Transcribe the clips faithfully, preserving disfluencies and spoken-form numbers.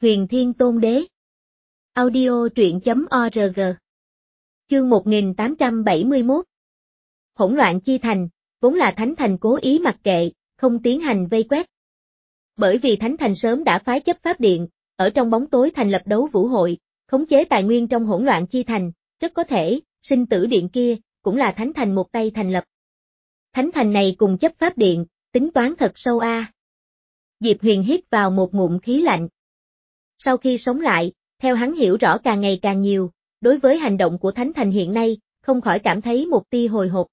Huyền Thiên Tôn Đế. Audio truyện chấm org. Chương một nghìn tám trăm bảy mươi mốt. Hỗn loạn chi thành, vốn là Thánh Thành cố ý mặc kệ, không tiến hành vây quét. Bởi vì Thánh Thành sớm đã phái chấp pháp điện, ở trong bóng tối thành lập đấu vũ hội, khống chế tài nguyên trong hỗn loạn chi thành, rất có thể, sinh tử điện kia, cũng là Thánh Thành một tay thành lập. Thánh Thành này cùng chấp pháp điện, tính toán thật sâu a. À. Diệp Huyền hít vào một ngụm khí lạnh. Sau khi sống lại, theo hắn hiểu rõ càng ngày càng nhiều, đối với hành động của Thánh Thành hiện nay, không khỏi cảm thấy một tia hồi hộp.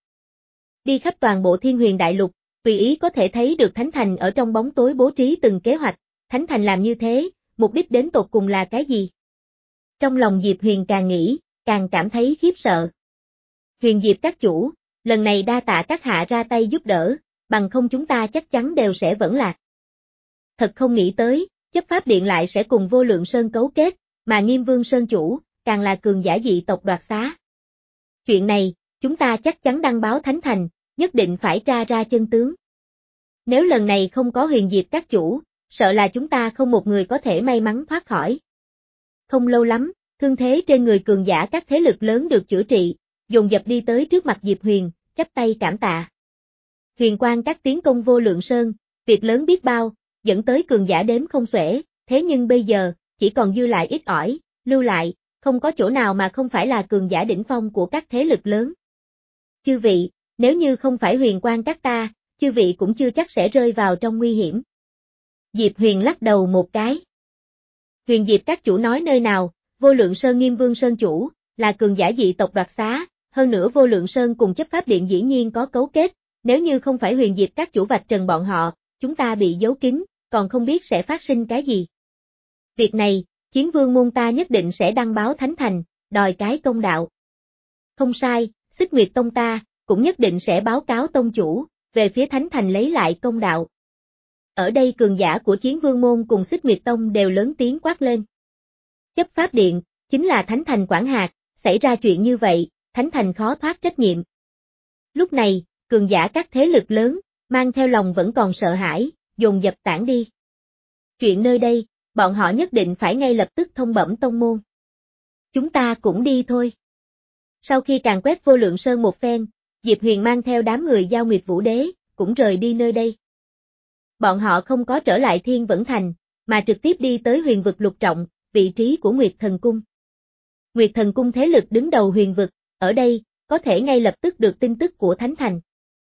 Đi khắp toàn bộ Thiên Huyền Đại Lục, tùy ý có thể thấy được Thánh Thành ở trong bóng tối bố trí từng kế hoạch, Thánh Thành làm như thế, mục đích đến tột cùng là cái gì? Trong lòng Diệp Huyền càng nghĩ, càng cảm thấy khiếp sợ. Huyền Diệp các chủ, lần này đa tạ các hạ ra tay giúp đỡ, bằng không chúng ta chắc chắn đều sẽ vẫn lạc. Thật không nghĩ tới, chấp pháp điện lại sẽ cùng Vô Lượng Sơn cấu kết, mà Nghiêm Vương Sơn chủ, càng là cường giả dị tộc đoạt xá. Chuyện này, chúng ta chắc chắn đăng báo Thánh Thành, nhất định phải tra ra chân tướng. Nếu lần này không có Huyền Diệp các chủ, sợ là chúng ta không một người có thể may mắn thoát khỏi. Không lâu lắm, thương thế trên người cường giả các thế lực lớn được chữa trị, dồn dập đi tới trước mặt Diệp Huyền, chắp tay cảm tạ. Huyền Quang các tiến công Vô Lượng Sơn, việc lớn biết bao, dẫn tới cường giả đếm không xuể, thế nhưng bây giờ, chỉ còn dư lại ít ỏi, lưu lại, không có chỗ nào mà không phải là cường giả đỉnh phong của các thế lực lớn. Chư vị, nếu như không phải Huyền Quang các ta, chư vị cũng chưa chắc sẽ rơi vào trong nguy hiểm. Diệp Huyền lắc đầu một cái. Huyền Diệp các chủ nói nơi nào, Vô Lượng Sơn Nghiêm Vương Sơn chủ, là cường giả dị tộc đoạt xá, hơn nữa Vô Lượng Sơn cùng chấp pháp điện dĩ nhiên có cấu kết, nếu như không phải Huyền Diệp các chủ vạch trần bọn họ, chúng ta bị giấu kín, còn không biết sẽ phát sinh cái gì. Việc này, Chiến Vương môn ta nhất định sẽ đăng báo Thánh Thành, đòi cái công đạo. Không sai, Xích Nguyệt Tông ta, cũng nhất định sẽ báo cáo tông chủ, về phía Thánh Thành lấy lại công đạo. Ở đây cường giả của Chiến Vương môn cùng Xích Nguyệt Tông đều lớn tiếng quát lên. Chấp pháp điện, chính là Thánh Thành quản hạt, xảy ra chuyện như vậy, Thánh Thành khó thoát trách nhiệm. Lúc này, cường giả các thế lực lớn, mang theo lòng vẫn còn sợ hãi, dồn dập tản đi. Chuyện nơi đây, bọn họ nhất định phải ngay lập tức thông bẩm tông môn. Chúng ta cũng đi thôi. Sau khi càn quét Vô Lượng Sơn một phen, Diệp Huyền mang theo đám người Giao Nguyệt Vũ Đế, cũng rời đi nơi đây. Bọn họ không có trở lại Thiên Vẫn Thành, mà trực tiếp đi tới huyền vực lục trọng, vị trí của Nguyệt Thần Cung. Nguyệt Thần Cung thế lực đứng đầu huyền vực, ở đây, có thể ngay lập tức được tin tức của Thánh Thành.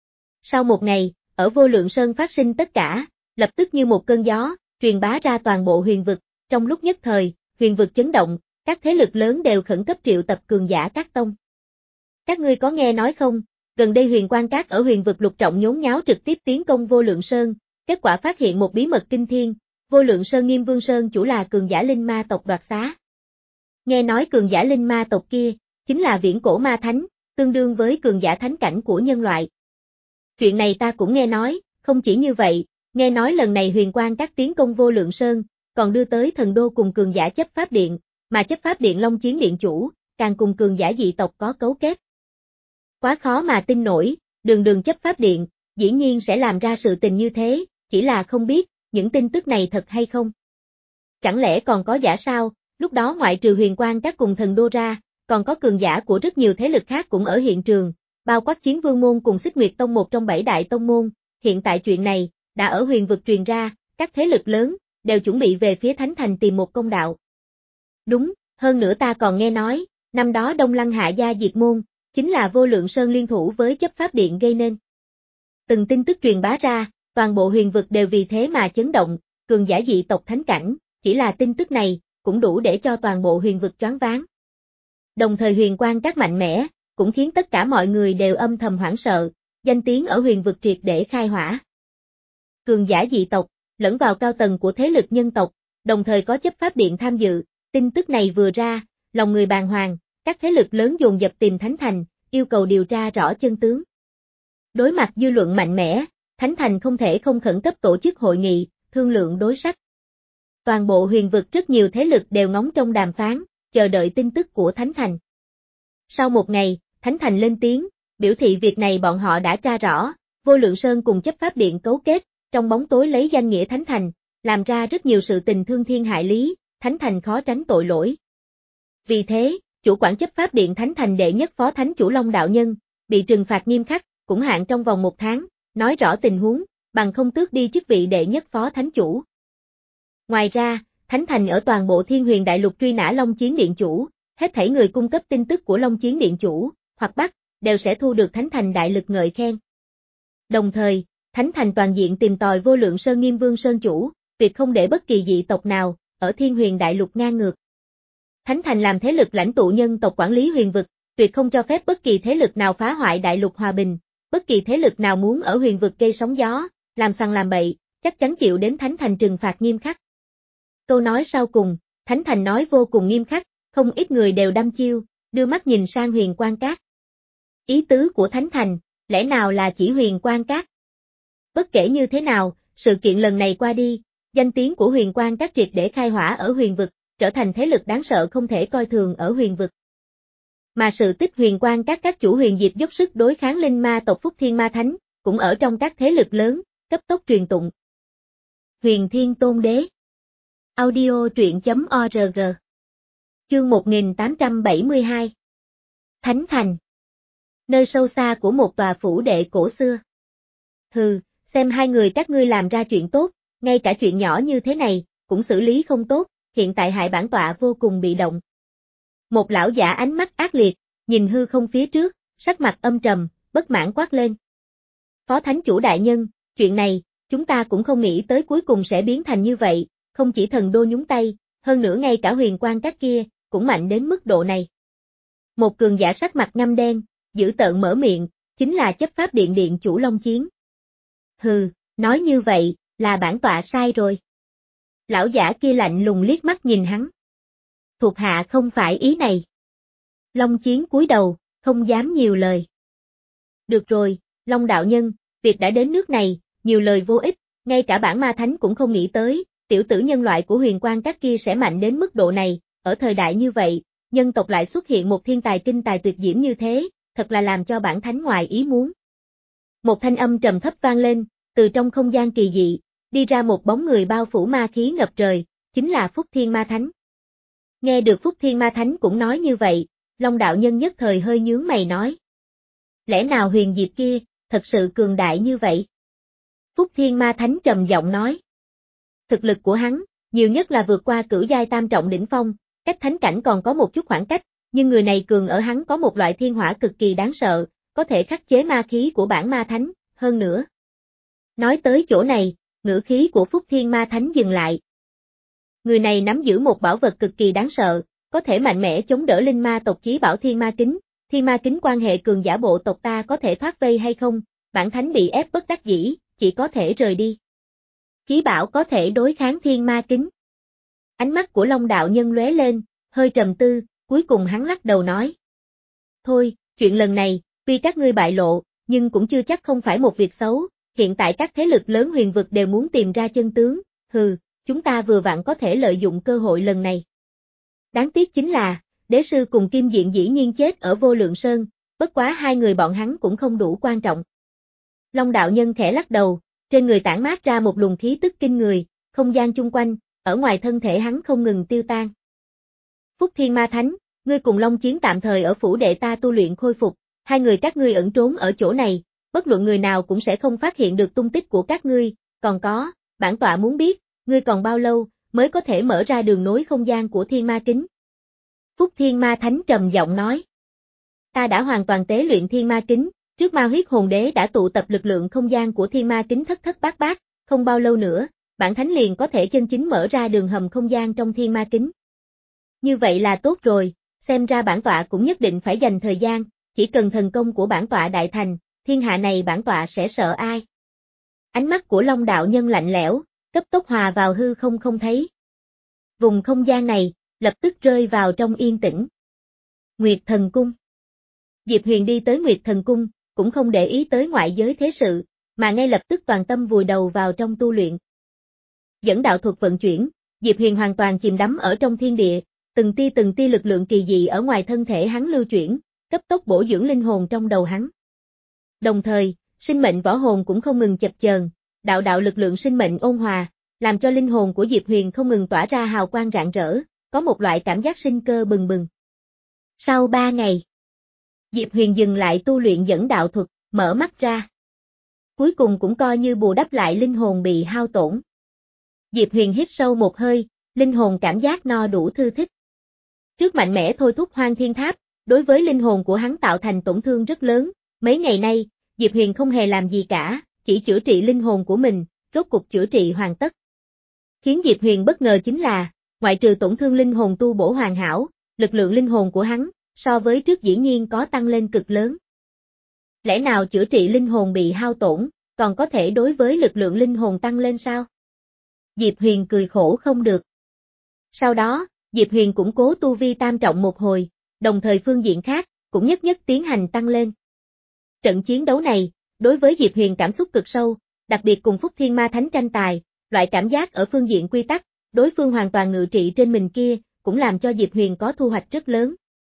Sau một ngày, ở Vô Lượng Sơn phát sinh tất cả, lập tức như một cơn gió, truyền bá ra toàn bộ huyền vực, trong lúc nhất thời, huyền vực chấn động, các thế lực lớn đều khẩn cấp triệu tập cường giả các tông. Các ngươi có nghe nói không, gần đây Huyền Quang các ở huyền vực lục trọng nhốn nháo trực tiếp tiến công Vô Lượng Sơn, kết quả phát hiện một bí mật kinh thiên, Vô Lượng Sơn Nghiêm Vương Sơn chủ là cường giả linh ma tộc đoạt xá. Nghe nói cường giả linh ma tộc kia, chính là viễn cổ ma thánh, tương đương với cường giả thánh cảnh của nhân loại. Chuyện này ta cũng nghe nói, không chỉ như vậy, nghe nói lần này Huyền Quang các tiến công Vô Lượng Sơn, còn đưa tới thần đô cùng cường giả chấp pháp điện, mà chấp pháp điện Long Chiến điện chủ, càng cùng cường giả dị tộc có cấu kết. Quá khó mà tin nổi, đường đường chấp pháp điện, dĩ nhiên sẽ làm ra sự tình như thế, chỉ là không biết, những tin tức này thật hay không. Chẳng lẽ còn có giả sao, lúc đó ngoại trừ Huyền Quang các cùng thần đô ra, còn có cường giả của rất nhiều thế lực khác cũng ở hiện trường, bao quát Chiến Vương môn cùng Xích Nguyệt Tông một trong bảy đại tông môn, hiện tại chuyện này, đã ở huyền vực truyền ra, các thế lực lớn, đều chuẩn bị về phía Thánh Thành tìm một công đạo. Đúng, hơn nữa ta còn nghe nói, năm đó Đông Lăng hạ gia diệt môn, chính là Vô Lượng Sơn liên thủ với chấp pháp điện gây nên. Từng tin tức truyền bá ra, toàn bộ huyền vực đều vì thế mà chấn động, cường giả dị tộc thánh cảnh, chỉ là tin tức này, cũng đủ để cho toàn bộ huyền vực choáng váng. Đồng thời Huyền Quang các mạnh mẽ, cũng khiến tất cả mọi người đều âm thầm hoảng sợ, danh tiếng ở huyền vực triệt để khai hỏa. Cường giả dị tộc, lẫn vào cao tầng của thế lực nhân tộc, đồng thời có chấp pháp điện tham dự, tin tức này vừa ra, lòng người bàng hoàng, các thế lực lớn dồn dập tìm Thánh Thành, yêu cầu điều tra rõ chân tướng. Đối mặt dư luận mạnh mẽ, Thánh Thành không thể không khẩn cấp tổ chức hội nghị, thương lượng đối sách. Toàn bộ huyền vực rất nhiều thế lực đều ngóng trông đàm phán, chờ đợi tin tức của Thánh Thành. Sau một ngày, Thánh Thành lên tiếng, biểu thị việc này bọn họ đã tra rõ, Vô Lượng Sơn cùng chấp pháp điện cấu kết, trong bóng tối lấy danh nghĩa Thánh Thành, làm ra rất nhiều sự tình thương thiên hại lý, Thánh Thành khó tránh tội lỗi. Vì thế, chủ quản chấp pháp điện Thánh Thành đệ nhất phó thánh chủ Long đạo nhân, bị trừng phạt nghiêm khắc, cũng hạn trong vòng một tháng, nói rõ tình huống, bằng không tước đi chức vị đệ nhất phó thánh chủ. Ngoài ra, Thánh Thành ở toàn bộ Thiên Huyền Đại Lục truy nã Long Chiến Điện chủ, hết thảy người cung cấp tin tức của Long Chiến Điện chủ, hoặc bắt, đều sẽ thu được Thánh Thành đại lực ngợi khen. Đồng thời, Thánh Thành toàn diện tìm tòi Vô Lượng Sơn Nghiêm Vương Sơn chủ, tuyệt không để bất kỳ dị tộc nào, ở Thiên Huyền Đại Lục ngang ngược. Thánh Thành làm thế lực lãnh tụ nhân tộc quản lý huyền vực, tuyệt không cho phép bất kỳ thế lực nào phá hoại đại lục hòa bình, bất kỳ thế lực nào muốn ở huyền vực gây sóng gió, làm sằng làm bậy, chắc chắn chịu đến Thánh Thành trừng phạt nghiêm khắc. Câu nói sau cùng, Thánh Thành nói vô cùng nghiêm khắc, không ít người đều đăm chiêu, đưa mắt nhìn sang Huyền Quan Các. Ý tứ của Thánh Thành, lẽ nào là chỉ Huyền Quan Các? Bất kể như thế nào, sự kiện lần này qua đi, danh tiếng của Huyền Quan Các triệt để khai hỏa ở huyền vực, trở thành thế lực đáng sợ không thể coi thường ở huyền vực. Mà sự tích Huyền Quan Các các chủ huyền diệp dốc sức đối kháng linh ma tộc Phúc Thiên Ma Thánh, cũng ở trong các thế lực lớn, cấp tốc truyền tụng. Huyền Thiên Tôn Đế. Audio truyện chấm org. Chương một nghìn tám trăm bảy mươi hai. Thánh Thành. Nơi sâu xa của một tòa phủ đệ cổ xưa. Hừ, xem hai người các ngươi làm ra chuyện tốt, ngay cả chuyện nhỏ như thế này, cũng xử lý không tốt, hiện tại hại bản tọa vô cùng bị động. Một lão giả ánh mắt ác liệt, nhìn hư không phía trước, sắc mặt âm trầm, bất mãn quát lên. Phó Thánh chủ đại nhân, chuyện này, chúng ta cũng không nghĩ tới cuối cùng sẽ biến thành như vậy, không chỉ thần đô nhúng tay, hơn nữa ngay cả Huyền Quan Các kia, cũng mạnh đến mức độ này. Một cường giả sắc mặt ngăm đen, dữ tợn mở miệng, chính là chấp pháp điện điện chủ Long Chiến. Hừ, nói như vậy, là bản tọa sai rồi. Lão giả kia lạnh lùng liếc mắt nhìn hắn. Thuộc hạ không phải ý này. Long Chiến cúi đầu, không dám nhiều lời. Được rồi, Long đạo nhân, việc đã đến nước này, nhiều lời vô ích, ngay cả bản ma thánh cũng không nghĩ tới, tiểu tử nhân loại của Huyền Quan Các kia sẽ mạnh đến mức độ này, ở thời đại như vậy, nhân tộc lại xuất hiện một thiên tài kinh tài tuyệt diễm như thế, thật là làm cho bản thánh ngoài ý muốn. Một thanh âm trầm thấp vang lên, từ trong không gian kỳ dị, đi ra một bóng người bao phủ ma khí ngập trời, chính là Phúc Thiên Ma Thánh. Nghe được Phúc Thiên Ma Thánh cũng nói như vậy, Long đạo nhân nhất thời hơi nhướng mày nói. Lẽ nào huyền diệp kia, thật sự cường đại như vậy? Phúc Thiên Ma Thánh trầm giọng nói. Thực lực của hắn, nhiều nhất là vượt qua cửu giai tam trọng đỉnh phong, cách thánh cảnh còn có một chút khoảng cách, nhưng người này cường ở hắn có một loại thiên hỏa cực kỳ đáng sợ, có thể khắc chế ma khí của bản ma thánh, hơn nữa. Nói tới chỗ này, ngữ khí của Phúc Thiên Ma Thánh dừng lại. Người này nắm giữ một bảo vật cực kỳ đáng sợ, có thể mạnh mẽ chống đỡ linh ma tộc chí bảo Thiên Ma Kính, Thiên Ma Kính quan hệ cường giả bộ tộc ta có thể thoát vây hay không, bản thánh bị ép bất đắc dĩ, chỉ có thể rời đi. Chí bảo có thể đối kháng Thiên Ma Kính. Ánh mắt của Long đạo nhân lóe lên, hơi trầm tư, cuối cùng hắn lắc đầu nói. Thôi, chuyện lần này, tuy các ngươi bại lộ, nhưng cũng chưa chắc không phải một việc xấu, hiện tại các thế lực lớn huyền vực đều muốn tìm ra chân tướng, hừ, chúng ta vừa vặn có thể lợi dụng cơ hội lần này. Đáng tiếc chính là, đế sư cùng Kim Diện dĩ nhiên chết ở Vô Lượng Sơn, bất quá hai người bọn hắn cũng không đủ quan trọng. Long đạo nhân khẽ lắc đầu, trên người tản mát ra một luồng khí tức kinh người, không gian chung quanh, ở ngoài thân thể hắn không ngừng tiêu tan. Phúc Thiên Ma Thánh, ngươi cùng Long Chiến tạm thời ở phủ đệ ta tu luyện khôi phục, hai người các ngươi ẩn trốn ở chỗ này, bất luận người nào cũng sẽ không phát hiện được tung tích của các ngươi, còn có, bản tọa muốn biết, ngươi còn bao lâu mới có thể mở ra đường nối không gian của Thiên Ma Kính. Phúc Thiên Ma Thánh trầm giọng nói. Ta đã hoàn toàn tế luyện Thiên Ma Kính, trước Ma Huyết Hồn Đế đã tụ tập lực lượng không gian của Thiên Ma Kính thất thất bát bát, không bao lâu nữa, bản thánh liền có thể chân chính mở ra đường hầm không gian trong Thiên Ma Kính. Như vậy là tốt rồi, xem ra bản tọa cũng nhất định phải dành thời gian, chỉ cần thần công của bản tọa đại thành, thiên hạ này bản tọa sẽ sợ ai. Ánh mắt của Long đạo nhân lạnh lẽo, cấp tốc hòa vào hư không không thấy. Vùng không gian này, lập tức rơi vào trong yên tĩnh. Nguyệt Thần Cung. Diệp Huyền đi tới Nguyệt Thần Cung, cũng không để ý tới ngoại giới thế sự, mà ngay lập tức toàn tâm vùi đầu vào trong tu luyện. Dẫn đạo thuật vận chuyển, Diệp Huyền hoàn toàn chìm đắm ở trong thiên địa, từng tia từng tia lực lượng kỳ dị ở ngoài thân thể hắn lưu chuyển, cấp tốc bổ dưỡng linh hồn trong đầu hắn. Đồng thời, sinh mệnh võ hồn cũng không ngừng chập chờn, đạo đạo lực lượng sinh mệnh ôn hòa, làm cho linh hồn của Diệp Huyền không ngừng tỏa ra hào quang rạng rỡ, có một loại cảm giác sinh cơ bừng bừng. Sau ba ngày, Diệp Huyền dừng lại tu luyện dẫn đạo thuật, mở mắt ra. Cuối cùng cũng coi như bù đắp lại linh hồn bị hao tổn. Diệp Huyền hít sâu một hơi, linh hồn cảm giác no đủ thư thích. Trước mạnh mẽ thôi thúc Hoang Thiên Tháp, đối với linh hồn của hắn tạo thành tổn thương rất lớn, mấy ngày nay, Diệp Huyền không hề làm gì cả, chỉ chữa trị linh hồn của mình, rốt cục chữa trị hoàn tất. Khiến Diệp Huyền bất ngờ chính là, ngoại trừ tổn thương linh hồn tu bổ hoàn hảo, lực lượng linh hồn của hắn, so với trước dĩ nhiên có tăng lên cực lớn. Lẽ nào chữa trị linh hồn bị hao tổn, còn có thể đối với lực lượng linh hồn tăng lên sao? Diệp Huyền cười khổ không được. Sau đó, Diệp Huyền củng cố tu vi tam trọng một hồi, đồng thời phương diện khác, cũng nhất nhất tiến hành tăng lên. Trận chiến đấu này, đối với Diệp Huyền cảm xúc cực sâu, đặc biệt cùng Phúc Thiên Ma Thánh tranh tài, loại cảm giác ở phương diện quy tắc, đối phương hoàn toàn ngự trị trên mình kia, cũng làm cho Diệp Huyền có thu hoạch rất lớn.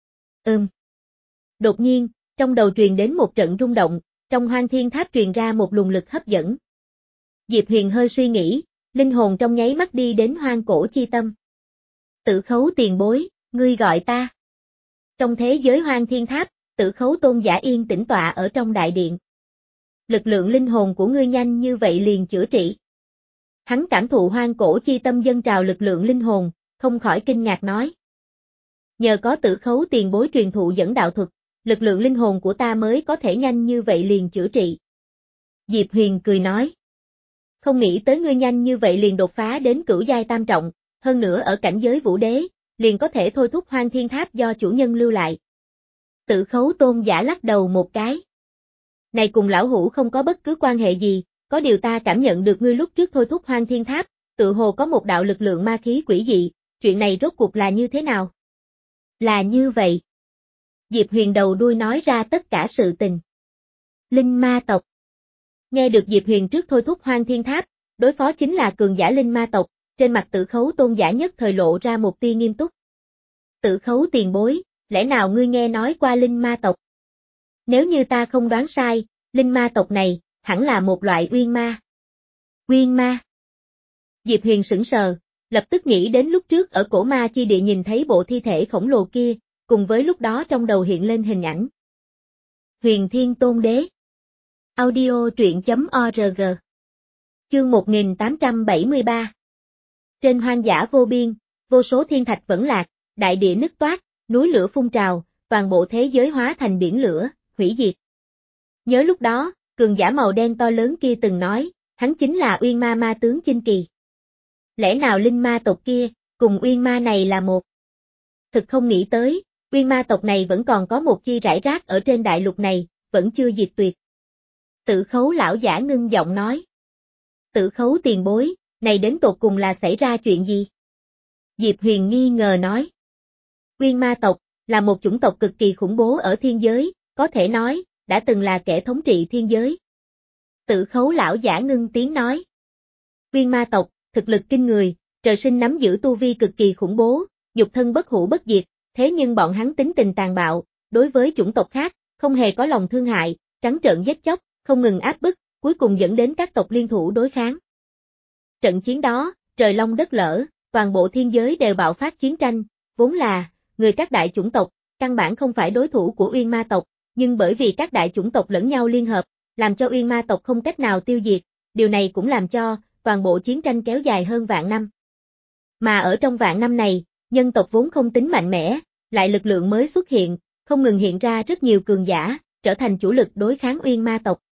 Ừm. Đột nhiên, trong đầu truyền đến một trận rung động, trong Hoang Thiên Tháp truyền ra một luồng lực hấp dẫn. Diệp Huyền hơi suy nghĩ, linh hồn trong nháy mắt đi đến Hoang Cổ Chi Tâm. Tử Khấu tiền bối, ngươi gọi ta. Trong thế giới Hoang Thiên Tháp, Tử Khấu Tôn giả yên tĩnh tọa ở trong đại điện. Lực lượng linh hồn của ngươi nhanh như vậy liền chữa trị. Hắn cảm thụ Hoang Cổ Chi Tâm dâng trào lực lượng linh hồn, không khỏi kinh ngạc nói. Nhờ có Tử Khấu tiền bối truyền thụ dẫn đạo thuật, lực lượng linh hồn của ta mới có thể nhanh như vậy liền chữa trị. Diệp Huyền cười nói. Không nghĩ tới ngươi nhanh như vậy liền đột phá đến cửu giai tam trọng, hơn nữa ở cảnh giới vũ đế, liền có thể thôi thúc Hoang Thiên Tháp do chủ nhân lưu lại. Tử Khấu Tôn giả lắc đầu một cái. Này cùng lão hủ không có bất cứ quan hệ gì, có điều ta cảm nhận được ngươi lúc trước thôi thúc Hoang Thiên Tháp, tự hồ có một đạo lực lượng ma khí quỷ dị, chuyện này rốt cuộc là như thế nào? Là như vậy. Diệp Huyền đầu đuôi nói ra tất cả sự tình. Linh ma tộc. Nghe được Diệp Huyền trước thôi thúc Hoang Thiên Tháp, đối phó chính là cường giả linh ma tộc, trên mặt Tử Khấu Tôn giả nhất thời lộ ra một tia nghiêm túc. Tử Khấu tiền bối, lẽ nào ngươi nghe nói qua linh ma tộc? Nếu như ta không đoán sai, linh ma tộc này, hẳn là một loại uyên ma. Uyên ma. Diệp Huyền sững sờ, lập tức nghĩ đến lúc trước ở cổ ma chi địa nhìn thấy bộ thi thể khổng lồ kia, cùng với lúc đó trong đầu hiện lên hình ảnh. Huyền Thiên Tôn Đế. Audio truyện chấm org. Chương một nghìn tám trăm bảy mươi ba. Trên hoang dã vô biên, vô số thiên thạch vẫn lạc, đại địa nứt toát, núi lửa phun trào, toàn bộ thế giới hóa thành biển lửa, hủy diệt. Nhớ lúc đó, cường giả màu đen to lớn kia từng nói, hắn chính là Uyên Ma ma tướng Chinh Kỳ. Lẽ nào linh ma tộc kia, cùng Uyên Ma này là một? Thực không nghĩ tới, Uyên Ma tộc này vẫn còn có một chi rải rác ở trên đại lục này, vẫn chưa diệt tuyệt. Tử Khấu lão giả ngưng giọng nói. Tử Khấu tiền bối, này đến tột cùng là xảy ra chuyện gì? Diệp Huyền nghi ngờ nói. Uyên Ma tộc, là một chủng tộc cực kỳ khủng bố ở thiên giới, có thể nói, đã từng là kẻ thống trị thiên giới. Tử Khấu lão giả ngưng tiếng nói. Uyên Ma tộc, thực lực kinh người, trời sinh nắm giữ tu vi cực kỳ khủng bố, nhục thân bất hủ bất diệt, thế nhưng bọn hắn tính tình tàn bạo, đối với chủng tộc khác, không hề có lòng thương hại, trắng trợn giết chóc, không ngừng áp bức, cuối cùng dẫn đến các tộc liên thủ đối kháng. Trận chiến đó, trời long đất lở, toàn bộ thiên giới đều bạo phát chiến tranh, vốn là, người các đại chủng tộc, căn bản không phải đối thủ của Uyên Ma tộc, nhưng bởi vì các đại chủng tộc lẫn nhau liên hợp, làm cho Uyên Ma tộc không cách nào tiêu diệt, điều này cũng làm cho, toàn bộ chiến tranh kéo dài hơn vạn năm. Mà ở trong vạn năm này, nhân tộc vốn không tính mạnh mẽ, lại lực lượng mới xuất hiện, không ngừng hiện ra rất nhiều cường giả, trở thành chủ lực đối kháng Uyên Ma tộc.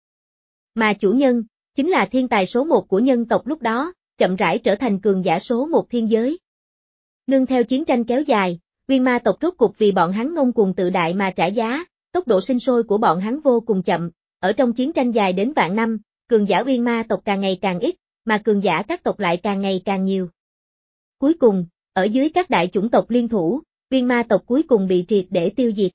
Mà chủ nhân, chính là thiên tài số một của nhân tộc lúc đó, chậm rãi trở thành cường giả số một thiên giới. Nương theo chiến tranh kéo dài, Uyên Ma tộc rốt cục vì bọn hắn ngông cuồng tự đại mà trả giá, tốc độ sinh sôi của bọn hắn vô cùng chậm, ở trong chiến tranh dài đến vạn năm, cường giả Uyên Ma tộc càng ngày càng ít, mà cường giả các tộc lại càng ngày càng nhiều. Cuối cùng, ở dưới các đại chủng tộc liên thủ, Uyên Ma tộc cuối cùng bị triệt để tiêu diệt.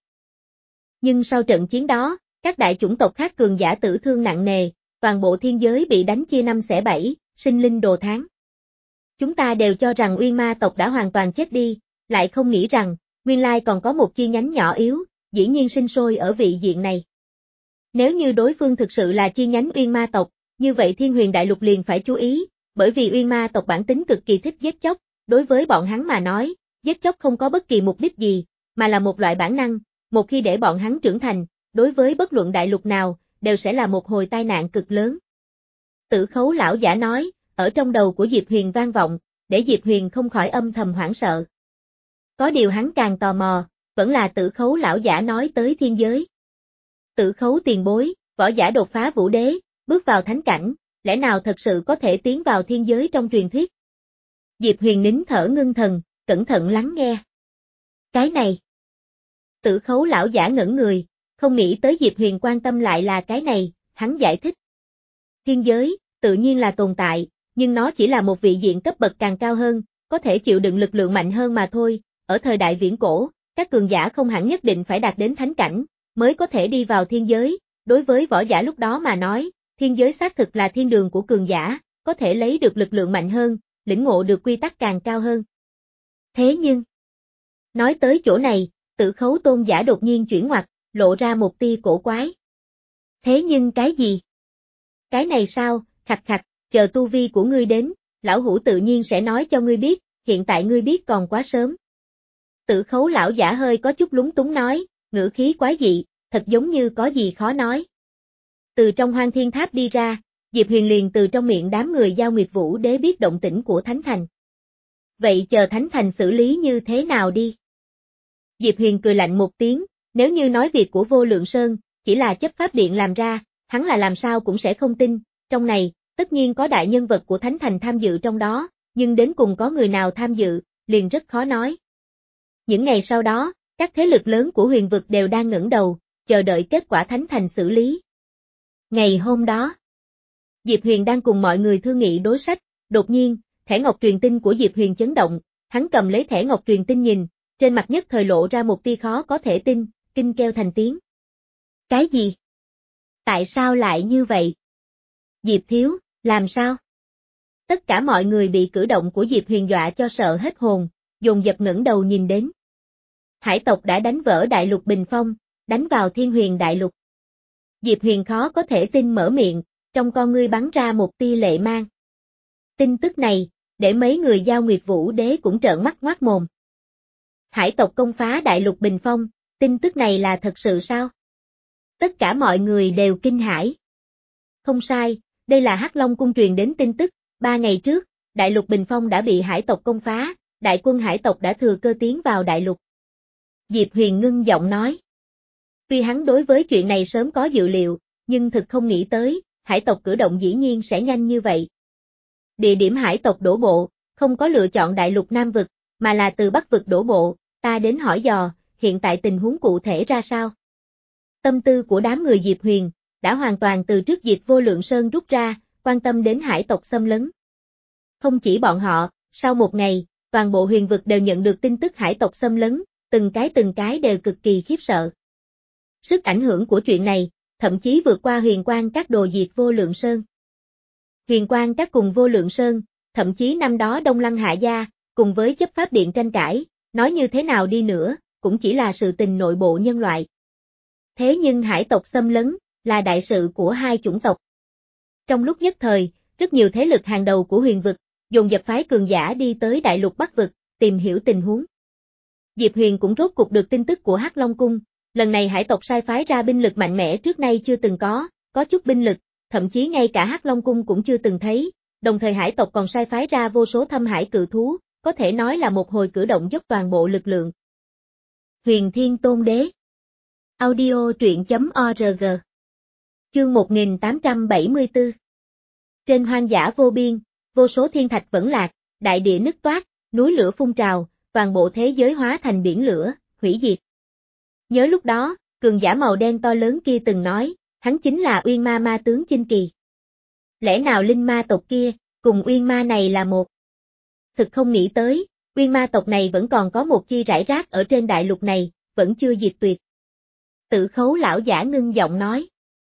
Nhưng sau trận chiến đó, các đại chủng tộc khác cường giả tử thương nặng nề, toàn bộ thiên giới bị đánh chia năm xẻ bảy, sinh linh đồ thán. Chúng ta đều cho rằng Uyên Ma tộc đã hoàn toàn chết đi, lại không nghĩ rằng, nguyên lai còn có một chi nhánh nhỏ yếu, dĩ nhiên sinh sôi ở vị diện này. Nếu như đối phương thực sự là chi nhánh Uyên Ma tộc, như vậy Thiên Huyền Đại Lục liền phải chú ý, bởi vì uyên ma tộc bản tính cực kỳ thích giết chóc, đối với bọn hắn mà nói, giết chóc không có bất kỳ mục đích gì, mà là một loại bản năng, một khi để bọn hắn trưởng thành, đối với bất luận đại lục nào, đều sẽ là một hồi tai nạn cực lớn. Tử Khấu lão giả nói, ở trong đầu của Diệp Huyền vang vọng, để Diệp Huyền không khỏi âm thầm hoảng sợ. Có điều hắn càng tò mò, vẫn là Tử Khấu lão giả nói tới thiên giới. Tử Khấu tiền bối, võ giả đột phá vũ đế, bước vào thánh cảnh, lẽ nào thật sự có thể tiến vào thiên giới trong truyền thuyết? Diệp Huyền nín thở ngưng thần, cẩn thận lắng nghe. Cái này. Tử Khấu lão giả ngẩn người, không nghĩ tới Diệp Huyền quan tâm lại là cái này, hắn giải thích. Thiên giới, tự nhiên là tồn tại, nhưng nó chỉ là một vị diện cấp bậc càng cao hơn, có thể chịu đựng lực lượng mạnh hơn mà thôi, ở thời đại viễn cổ, các cường giả không hẳn nhất định phải đạt đến thánh cảnh, mới có thể đi vào thiên giới, đối với võ giả lúc đó mà nói, thiên giới xác thực là thiên đường của cường giả, có thể lấy được lực lượng mạnh hơn, lĩnh ngộ được quy tắc càng cao hơn. Thế nhưng, nói tới chỗ này, Tử Khấu tôn giả đột nhiên chuyển ngoặt, lộ ra một tia cổ quái. Thế nhưng cái gì? Cái này sao, khạch khạch, chờ tu vi của ngươi đến, lão hủ tự nhiên sẽ nói cho ngươi biết, hiện tại ngươi biết còn quá sớm. Tử Khấu lão giả hơi có chút lúng túng nói, ngữ khí quái dị, thật giống như có gì khó nói. Từ trong Hoang Thiên Tháp đi ra, Diệp Huyền liền từ trong miệng đám người Giao Nguyệt Vũ Đế biết động tĩnh của Thánh Thành. Vậy chờ Thánh Thành xử lý như thế nào đi? Diệp Huyền cười lạnh một tiếng, nếu như nói việc của Vô Lượng Sơn, chỉ là chấp pháp điện làm ra, hắn là làm sao cũng sẽ không tin, trong này, tất nhiên có đại nhân vật của Thánh Thành tham dự trong đó, nhưng đến cùng có người nào tham dự, liền rất khó nói. Những ngày sau đó, các thế lực lớn của huyền vực đều đang ngẩng đầu, chờ đợi kết quả Thánh Thành xử lý. Ngày hôm đó, Diệp Huyền đang cùng mọi người thương nghị đối sách, đột nhiên, thẻ ngọc truyền tinh của Diệp Huyền chấn động, hắn cầm lấy thẻ ngọc truyền tinh nhìn, trên mặt nhất thời lộ ra một tia khó có thể tin, kinh kêu thành tiếng. Cái gì? Tại sao lại như vậy? Diệp thiếu, làm sao? Tất cả mọi người bị cử động của Diệp Huyền dọa cho sợ hết hồn, dồn dập ngẩng đầu nhìn đến. Hải tộc đã đánh vỡ đại lục bình phong, đánh vào Thiên Huyền đại lục. Diệp Huyền khó có thể tin mở miệng, trong con ngươi bắn ra một tia lệ mang. Tin tức này, để mấy người Giao Nguyệt Vũ Đế cũng trợn mắt ngoác mồm. Hải tộc công phá đại lục bình phong, tin tức này là thật sự sao? Tất cả mọi người đều kinh hãi. Không sai, đây là Hắc Long cung truyền đến tin tức, ba ngày trước, đại lục bình phong đã bị hải tộc công phá, đại quân hải tộc đã thừa cơ tiến vào đại lục. Diệp Huyền ngưng giọng nói. Tuy hắn đối với chuyện này sớm có dự liệu, nhưng thực không nghĩ tới, hải tộc cử động dĩ nhiên sẽ nhanh như vậy. Địa điểm hải tộc đổ bộ, không có lựa chọn đại lục Nam vực, mà là từ Bắc vực đổ bộ, ta đến hỏi dò, hiện tại tình huống cụ thể ra sao? Tâm tư của đám người Diệp Huyền, đã hoàn toàn từ trước Diệp Vô Lượng Sơn rút ra, quan tâm đến hải tộc xâm lấn. Không chỉ bọn họ, sau một ngày, toàn bộ huyền vực đều nhận được tin tức hải tộc xâm lấn, từng cái từng cái đều cực kỳ khiếp sợ. Sức ảnh hưởng của chuyện này, thậm chí vượt qua huyền quang các đồ Diệp Vô Lượng Sơn. Huyền quang các cùng Vô Lượng Sơn, thậm chí năm đó Đông Lăng Hạ Gia, cùng với chấp pháp điện tranh cãi, nói như thế nào đi nữa, cũng chỉ là sự tình nội bộ nhân loại. Thế nhưng hải tộc xâm lấn, là đại sự của hai chủng tộc. Trong lúc nhất thời, rất nhiều thế lực hàng đầu của huyền vực, dồn dập phái cường giả đi tới đại lục Bắc vực, tìm hiểu tình huống. Diệp Huyền cũng rốt cục được tin tức của Hắc Long cung, lần này hải tộc sai phái ra binh lực mạnh mẽ trước nay chưa từng có, có chút binh lực, thậm chí ngay cả Hắc Long cung cũng chưa từng thấy, đồng thời hải tộc còn sai phái ra vô số thâm hải cự thú, có thể nói là một hồi cử động dốc toàn bộ lực lượng. Huyền Thiên Tôn Đế. Audio truyện chấm org. Chương một nghìn tám trăm bảy mươi tư. Trên hoang dã vô biên, vô số thiên thạch vẫn lạc, đại địa nứt toát, núi lửa phun trào, toàn bộ thế giới hóa thành biển lửa, hủy diệt. Nhớ lúc đó, cường giả màu đen to lớn kia từng nói, hắn chính là Uyên Ma ma tướng Chinh Kỳ. Lẽ nào linh ma tộc kia, cùng Uyên Ma này là một? Thực không nghĩ tới, Uyên Ma tộc này vẫn còn có một chi rải rác ở trên đại lục này, vẫn chưa diệt tuyệt. Tử Khấu lão giả ngưng giọng nói.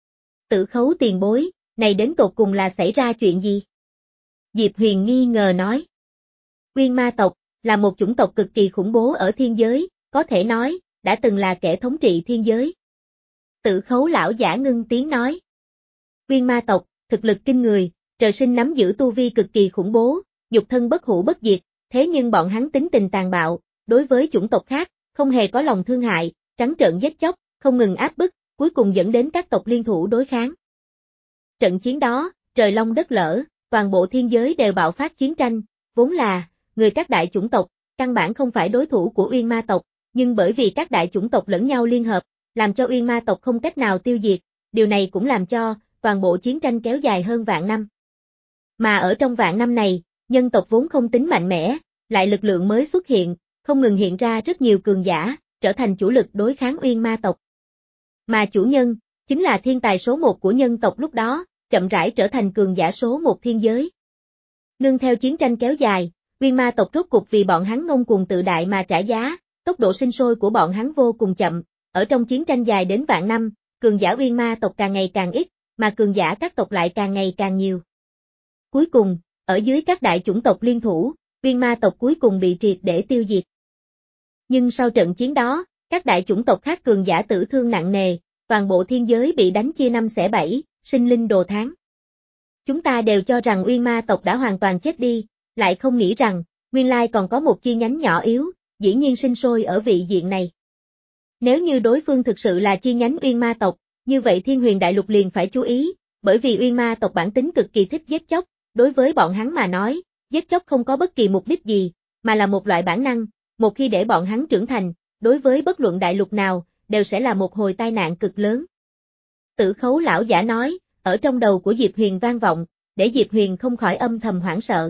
Tử Khấu tiền bối, này đến tột cùng là xảy ra chuyện gì? Diệp Huyền nghi ngờ nói. Uyên Ma tộc, là một chủng tộc cực kỳ khủng bố ở thiên giới, có thể nói, đã từng là kẻ thống trị thiên giới. Tử Khấu lão giả ngưng tiếng nói. Uyên Ma tộc, thực lực kinh người, trời sinh nắm giữ tu vi cực kỳ khủng bố, nhục thân bất hủ bất diệt, thế nhưng bọn hắn tính tình tàn bạo, đối với chủng tộc khác, không hề có lòng thương hại, trắng trợn giết chóc, không ngừng áp bức, cuối cùng dẫn đến các tộc liên thủ đối kháng. Trận chiến đó, trời long đất lở, toàn bộ thiên giới đều bạo phát chiến tranh, vốn là, người các đại chủng tộc, căn bản không phải đối thủ của Uyên Ma tộc, nhưng bởi vì các đại chủng tộc lẫn nhau liên hợp, làm cho Uyên Ma tộc không cách nào tiêu diệt, điều này cũng làm cho, toàn bộ chiến tranh kéo dài hơn vạn năm. Mà ở trong vạn năm này, nhân tộc vốn không tính mạnh mẽ, lại lực lượng mới xuất hiện, không ngừng hiện ra rất nhiều cường giả, trở thành chủ lực đối kháng Uyên Ma tộc. Mà chủ nhân, chính là thiên tài số một của nhân tộc lúc đó, chậm rãi trở thành cường giả số một thiên giới. Nương theo chiến tranh kéo dài, Uyên Ma tộc rốt cục vì bọn hắn ngông cuồng tự đại mà trả giá, tốc độ sinh sôi của bọn hắn vô cùng chậm, ở trong chiến tranh dài đến vạn năm, cường giả Uyên Ma tộc càng ngày càng ít, mà cường giả các tộc lại càng ngày càng nhiều. Cuối cùng, ở dưới các đại chủng tộc liên thủ, Uyên Ma tộc cuối cùng bị triệt để tiêu diệt. Nhưng sau trận chiến đó, các đại chủng tộc khác cường giả tử thương nặng nề, toàn bộ thiên giới bị đánh chia năm xẻ bảy, sinh linh đồ thán. Chúng ta đều cho rằng Uyên Ma tộc đã hoàn toàn chết đi, lại không nghĩ rằng, nguyên lai còn có một chi nhánh nhỏ yếu, dĩ nhiên sinh sôi ở vị diện này. Nếu như đối phương thực sự là chi nhánh Uyên Ma tộc, như vậy Thiên Huyền Đại Lục liền phải chú ý, bởi vì Uyên Ma tộc bản tính cực kỳ thích giết chóc, đối với bọn hắn mà nói, giết chóc không có bất kỳ mục đích gì, mà là một loại bản năng, một khi để bọn hắn trưởng thành, đối với bất luận đại lục nào, đều sẽ là một hồi tai nạn cực lớn. Tử Khấu lão giả nói, ở trong đầu của Diệp Huyền vang vọng, để Diệp Huyền không khỏi âm thầm hoảng sợ.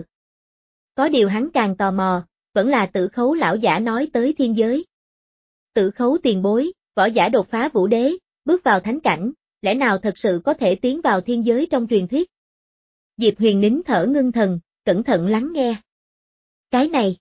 Có điều hắn càng tò mò, vẫn là Tử Khấu lão giả nói tới thiên giới. Tử Khấu tiền bối, võ giả đột phá vũ đế, bước vào thánh cảnh, lẽ nào thật sự có thể tiến vào thiên giới trong truyền thuyết? Diệp Huyền nín thở ngưng thần, cẩn thận lắng nghe. Cái này.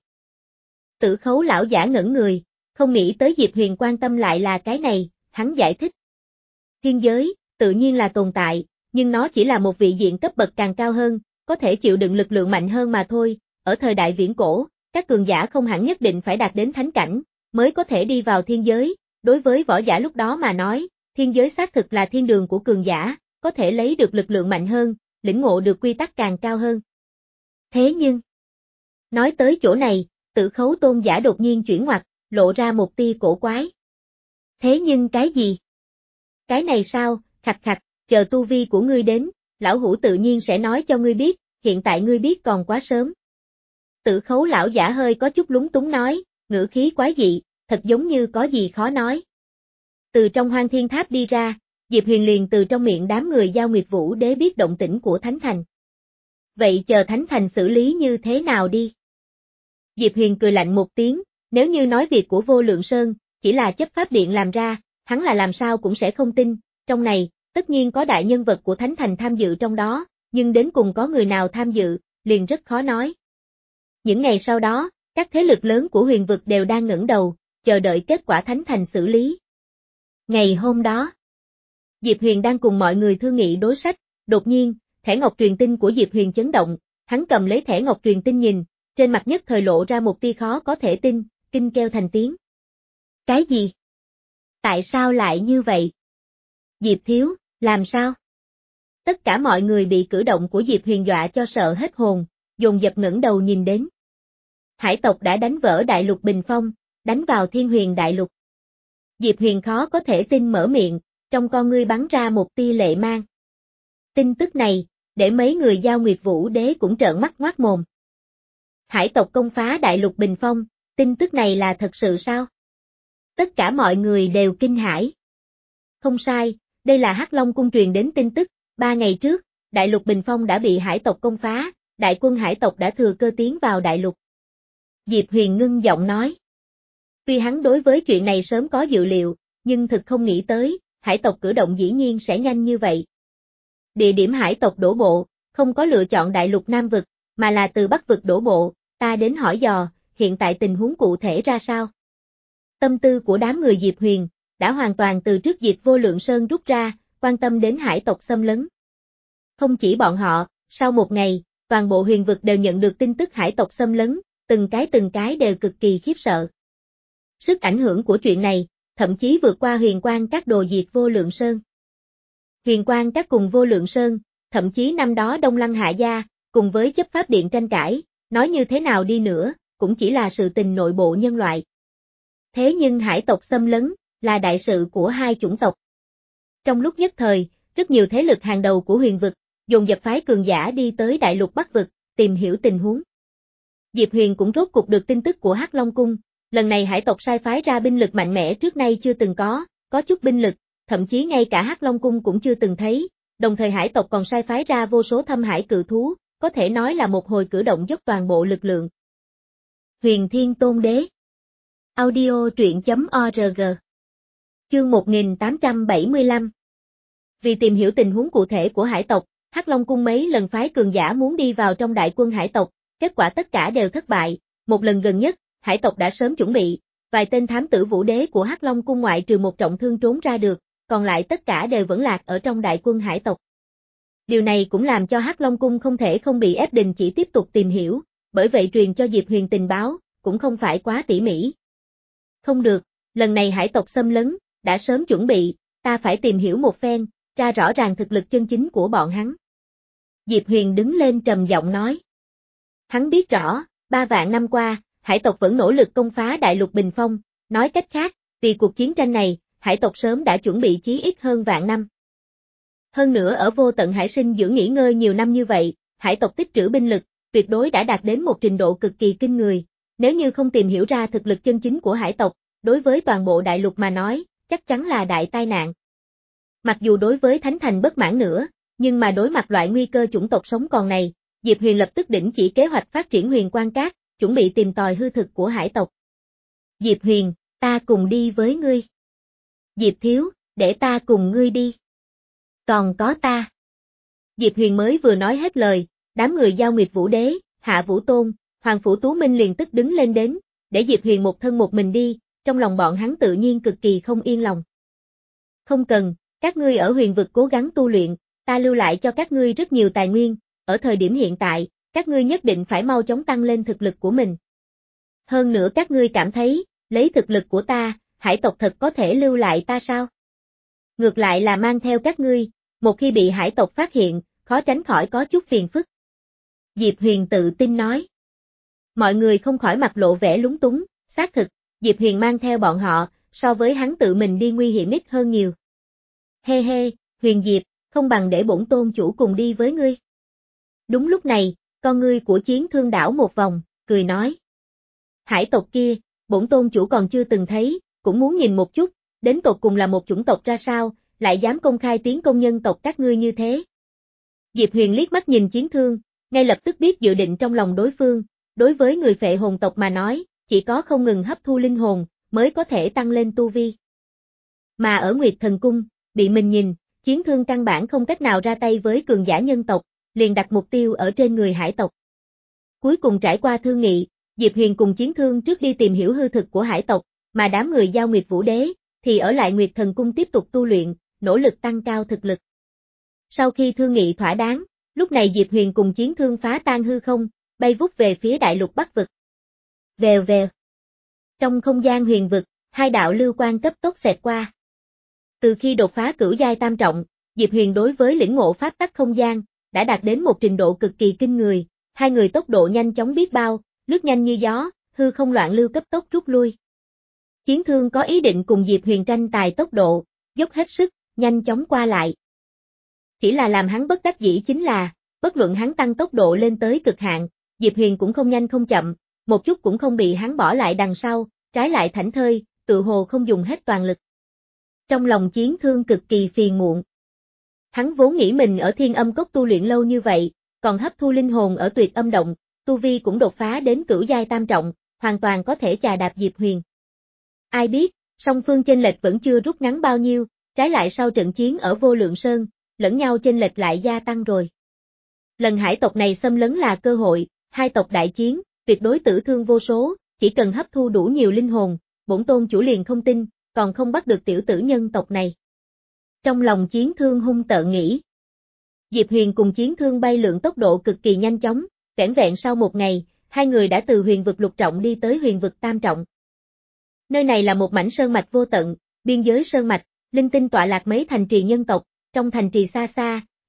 Tử Khấu lão giả ngẩn người, không nghĩ tới Diệp Huyền quan tâm lại là cái này, hắn giải thích. Thiên giới, tự nhiên là tồn tại, nhưng nó chỉ là một vị diện cấp bậc càng cao hơn, có thể chịu đựng lực lượng mạnh hơn mà thôi, ở thời đại viễn cổ, các cường giả không hẳn nhất định phải đạt đến thánh cảnh, mới có thể đi vào thiên giới, đối với võ giả lúc đó mà nói, thiên giới xác thực là thiên đường của cường giả, có thể lấy được lực lượng mạnh hơn, lĩnh ngộ được quy tắc càng cao hơn. Thế nhưng, nói tới chỗ này, Tử Khấu tôn giả đột nhiên chuyển ngoặt, lộ ra một tia cổ quái. Thế nhưng cái gì? Cái này sao, khạch khạch, chờ tu vi của ngươi đến, lão hủ tự nhiên sẽ nói cho ngươi biết, hiện tại ngươi biết còn quá sớm. Tử Khấu lão giả hơi có chút lúng túng nói, ngữ khí quái dị, thật giống như có gì khó nói. Từ trong Hoang Thiên Tháp đi ra, Diệp Huyền liền từ trong miệng đám người Giao Nguyệt Vũ Đế biết động tĩnh của Thánh Thành. Vậy chờ Thánh Thành xử lý như thế nào đi? Diệp Huyền cười lạnh một tiếng, nếu như nói việc của Vô Lượng Sơn, chỉ là chấp pháp điện làm ra, hắn là làm sao cũng sẽ không tin, trong này, tất nhiên có đại nhân vật của Thánh Thành tham dự trong đó, nhưng đến cùng có người nào tham dự, liền rất khó nói. Những ngày sau đó, các thế lực lớn của huyền vực đều đang ngẩng đầu, chờ đợi kết quả Thánh Thành xử lý. Ngày hôm đó, Diệp Huyền đang cùng mọi người thương nghị đối sách, đột nhiên, thẻ ngọc truyền tinh của Diệp Huyền chấn động, hắn cầm lấy thẻ ngọc truyền tinh nhìn, trên mặt nhất thời lộ ra một tia khó có thể tin, kinh kêu thành tiếng. Cái gì? Tại sao lại như vậy? Diệp thiếu, làm sao? Tất cả mọi người bị cử động của Diệp Huyền dọa cho sợ hết hồn, dồn dập ngẩng đầu nhìn đến. Hải tộc đã đánh vỡ đại lục bình phong, đánh vào Thiên Huyền đại lục. Diệp Huyền khó có thể tin mở miệng, trong con ngươi bắn ra một tia lệ mang. Tin tức này, để mấy người Giao Nguyệt Vũ Đế cũng trợn mắt ngoác mồm. Hải tộc công phá đại lục bình phong, tin tức này là thật sự sao? Tất cả mọi người đều kinh hãi. Không sai, đây là Hắc Long cung truyền đến tin tức, ba ngày trước, đại lục bình phong đã bị hải tộc công phá, đại quân hải tộc đã thừa cơ tiến vào đại lục. Diệp Huyền ngưng giọng nói. Tuy hắn đối với chuyện này sớm có dự liệu, nhưng thực không nghĩ tới, hải tộc cử động dĩ nhiên sẽ nhanh như vậy. Địa điểm hải tộc đổ bộ, không có lựa chọn đại lục Nam vực, mà là từ Bắc vực đổ bộ, ta đến hỏi dò, hiện tại tình huống cụ thể ra sao? Tâm tư của đám người Diệp Huyền, đã hoàn toàn từ trước Diệp Vô Lượng Sơn rút ra, quan tâm đến hải tộc xâm lấn. Không chỉ bọn họ, sau một ngày, toàn bộ huyền vực đều nhận được tin tức hải tộc xâm lấn, từng cái từng cái đều cực kỳ khiếp sợ. Sức ảnh hưởng của chuyện này, thậm chí vượt qua huyền quang các đồ Diệp Vô Lượng Sơn. Huyền quang các cùng Vô Lượng Sơn, thậm chí năm đó Đông Lăng Hạ Gia, cùng với chấp pháp điện tranh cãi, nói như thế nào đi nữa, cũng chỉ là sự tình nội bộ nhân loại. Thế nhưng hải tộc xâm lấn, là đại sự của hai chủng tộc. Trong lúc nhất thời, rất nhiều thế lực hàng đầu của huyền vực, dồn dập phái cường giả đi tới đại lục Bắc vực, tìm hiểu tình huống. Diệp Huyền cũng rốt cục được tin tức của Hắc Long Cung, lần này hải tộc sai phái ra binh lực mạnh mẽ trước nay chưa từng có, có chút binh lực, thậm chí ngay cả Hắc Long Cung cũng chưa từng thấy, đồng thời hải tộc còn sai phái ra vô số thâm hải cự thú, có thể nói là một hồi cử động dốc toàn bộ lực lượng. Huyền Thiên Tôn Đế Audio truyện chấm org Chương một nghìn tám trăm bảy mươi lăm Vì tìm hiểu tình huống cụ thể của hải tộc, Hắc Long Cung mấy lần phái cường giả muốn đi vào trong đại quân hải tộc, kết quả tất cả đều thất bại, một lần gần nhất, hải tộc đã sớm chuẩn bị, vài tên thám tử vũ đế của Hắc Long Cung ngoại trừ một trọng thương trốn ra được, còn lại tất cả đều vẫn lạc ở trong đại quân hải tộc. Điều này cũng làm cho Hắc Long Cung không thể không bị ép đình chỉ tiếp tục tìm hiểu, bởi vậy truyền cho Diệp Huyền tình báo, cũng không phải quá tỉ mỉ. Không được, lần này hải tộc xâm lấn, đã sớm chuẩn bị, ta phải tìm hiểu một phen, tra rõ ràng thực lực chân chính của bọn hắn. Diệp Huyền đứng lên trầm giọng nói. Hắn biết rõ, ba vạn năm qua, hải tộc vẫn nỗ lực công phá đại lục Bình Phong, nói cách khác, vì cuộc chiến tranh này, hải tộc sớm đã chuẩn bị chí ít hơn vạn năm. Hơn nữa ở vô tận hải sinh dưỡng nghỉ ngơi nhiều năm như vậy, hải tộc tích trữ binh lực, tuyệt đối đã đạt đến một trình độ cực kỳ kinh người, nếu như không tìm hiểu ra thực lực chân chính của hải tộc, đối với toàn bộ đại lục mà nói, chắc chắn là đại tai nạn. Mặc dù đối với Thánh Thành bất mãn nữa, nhưng mà đối mặt loại nguy cơ chủng tộc sống còn này, Diệp Huyền lập tức đỉnh chỉ kế hoạch phát triển Huyền Quan Cát, chuẩn bị tìm tòi hư thực của hải tộc. Diệp Huyền, ta cùng đi với ngươi. Diệp Thiếu, để ta cùng ngươi đi. Còn có ta. Diệp Huyền mới vừa nói hết lời, đám người Giao Nguyệt Vũ Đế, Hạ Vũ Tôn, Hoàng Phủ Tú Minh liền tức đứng lên đến, để Diệp Huyền một thân một mình đi, trong lòng bọn hắn tự nhiên cực kỳ không yên lòng. Không cần, các ngươi ở huyền vực cố gắng tu luyện, ta lưu lại cho các ngươi rất nhiều tài nguyên, ở thời điểm hiện tại, các ngươi nhất định phải mau chóng tăng lên thực lực của mình. Hơn nữa các ngươi cảm thấy, lấy thực lực của ta, hải tộc thật có thể lưu lại ta sao? Ngược lại là mang theo các ngươi, một khi bị hải tộc phát hiện, khó tránh khỏi có chút phiền phức. Diệp Huyền tự tin nói. Mọi người không khỏi mặt lộ vẻ lúng túng, xác thực, Diệp Huyền mang theo bọn họ, so với hắn tự mình đi nguy hiểm ít hơn nhiều. Hê hê, Huyền Diệp, không bằng để bổn tôn chủ cùng đi với ngươi. Đúng lúc này, con ngươi của Chiến Thương đảo một vòng, cười nói. Hải tộc kia, bổn tôn chủ còn chưa từng thấy, cũng muốn nhìn một chút, đến tột cùng là một chủng tộc ra sao, lại dám công khai tiến công nhân tộc các ngươi như thế. Diệp Huyền liếc mắt nhìn Chiến Thương, ngay lập tức biết dự định trong lòng đối phương, đối với người phệ hồn tộc mà nói, chỉ có không ngừng hấp thu linh hồn, mới có thể tăng lên tu vi. Mà ở Nguyệt Thần Cung, bị mình nhìn, Chiến Thương căn bản không cách nào ra tay với cường giả nhân tộc, liền đặt mục tiêu ở trên người hải tộc. Cuối cùng trải qua thương nghị, Diệp Huyền cùng Chiến Thương trước đi tìm hiểu hư thực của hải tộc, mà đám người Giao Nguyệt Vũ Đế, thì ở lại Nguyệt Thần Cung tiếp tục tu luyện, nỗ lực tăng cao thực lực. Sau khi thương nghị thỏa đáng, lúc này Diệp Huyền cùng Chiến Thương phá tan hư không, bay vút về phía đại lục Bắc vực. Vèo vèo. Trong không gian huyền vực, hai đạo lưu quang cấp tốc xẹt qua. Từ khi đột phá cửu giai tam trọng, Diệp Huyền đối với lĩnh ngộ pháp tắc không gian, đã đạt đến một trình độ cực kỳ kinh người, hai người tốc độ nhanh chóng biết bao, lướt nhanh như gió, hư không loạn lưu cấp tốc rút lui. Chiến Thương có ý định cùng Diệp Huyền tranh tài tốc độ, dốc hết sức, nhanh chóng qua lại. Chỉ là làm hắn bất đắc dĩ chính là, bất luận hắn tăng tốc độ lên tới cực hạn, Diệp Huyền cũng không nhanh không chậm, một chút cũng không bị hắn bỏ lại đằng sau, trái lại thảnh thơi, tự hồ không dùng hết toàn lực. Trong lòng Chiến Thương cực kỳ phiền muộn. Hắn vốn nghĩ mình ở Thiên Âm Cốc tu luyện lâu như vậy, còn hấp thu linh hồn ở Tuyệt Âm Động, tu vi cũng đột phá đến cửu giai tam trọng, hoàn toàn có thể chà đạp Diệp Huyền. Ai biết, song phương chênh lệch vẫn chưa rút ngắn bao nhiêu, trái lại sau trận chiến ở Vô Lượng Sơn, lẫn nhau chênh lệch lại gia tăng rồi. Lần hải tộc này xâm lấn là cơ hội, hai tộc đại chiến, tuyệt đối tử thương vô số, chỉ cần hấp thu đủ nhiều linh hồn, bổn tôn chủ liền không tin, còn không bắt được tiểu tử nhân tộc này. Trong lòng Chiến Thương hung tợn nghĩ. Diệp Huyền cùng Chiến Thương bay lượn tốc độ cực kỳ nhanh chóng, vẻn vẹn sau một ngày, hai người đã từ huyền vực lục trọng đi tới huyền vực tam trọng. Nơi này là một mảnh sơn mạch vô tận, biên giới sơn mạch, linh tinh tọa lạc mấy thành trì nhân tộc, trong thành trì xa xa,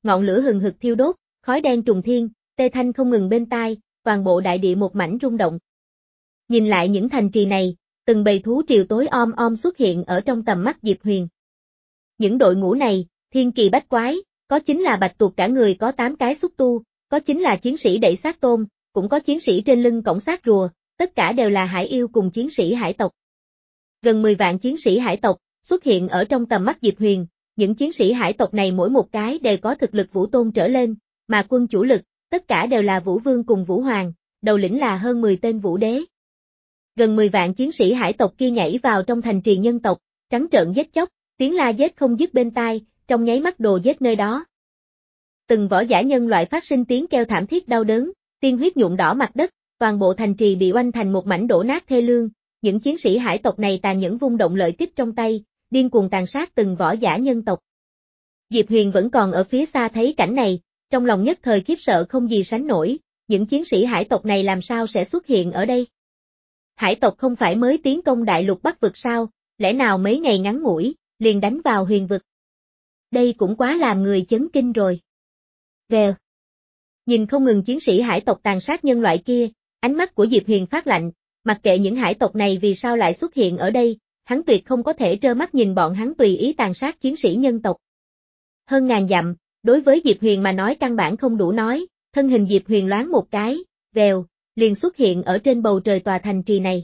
ngọn lửa hừng hực thiêu đốt, khói đen trùng thiên, tê thanh không ngừng bên tai, toàn bộ đại địa một mảnh rung động. Nhìn lại những thành trì này, từng bầy thú triều tối om om xuất hiện ở trong tầm mắt Diệp Huyền. Những đội ngũ này, thiên kỳ bách quái, có chính là bạch tuộc cả người có tám cái xúc tu, có chính là chiến sĩ đẩy xác tôm, cũng có chiến sĩ trên lưng cõng xác rùa, tất cả đều là hải yêu cùng chiến sĩ hải tộc. Gần mười vạn chiến sĩ hải tộc xuất hiện ở trong tầm mắt Diệp Huyền, những chiến sĩ hải tộc này mỗi một cái đều có thực lực vũ tôn trở lên, mà quân chủ lực, tất cả đều là vũ vương cùng vũ hoàng, đầu lĩnh là hơn mười tên vũ đế. Gần mười vạn chiến sĩ hải tộc kia nhảy vào trong thành trì nhân tộc, trắng trợn giết chóc, tiếng la giết không dứt bên tai, trong nháy mắt đồ giết nơi đó. Từng võ giả nhân loại phát sinh tiếng kêu thảm thiết đau đớn, tiên huyết nhuộm đỏ mặt đất, toàn bộ thành trì bị oanh thành một mảnh đổ nát thê lương, những chiến sĩ hải tộc này tàn nhẫn vung động lợi kích trong tay, điên cuồng tàn sát từng võ giả nhân tộc. Diệp Huyền vẫn còn ở phía xa thấy cảnh này, trong lòng nhất thời khiếp sợ không gì sánh nổi, những chiến sĩ hải tộc này làm sao sẽ xuất hiện ở đây? Hải tộc không phải mới tiến công đại lục Bắc vực sao, lẽ nào mấy ngày ngắn ngủi, liền đánh vào huyền vực? Đây cũng quá làm người chấn kinh rồi. Vèo. Nhìn không ngừng chiến sĩ hải tộc tàn sát nhân loại kia, ánh mắt của Diệp Huyền phát lạnh, mặc kệ những hải tộc này vì sao lại xuất hiện ở đây, hắn tuyệt không có thể trơ mắt nhìn bọn hắn tùy ý tàn sát chiến sĩ nhân tộc. Hơn ngàn dặm, đối với Diệp Huyền mà nói căn bản không đủ nói, thân hình Diệp Huyền loáng một cái, vèo, liền xuất hiện ở trên bầu trời tòa thành trì này.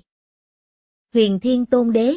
Huyền Thiên Tôn Đế.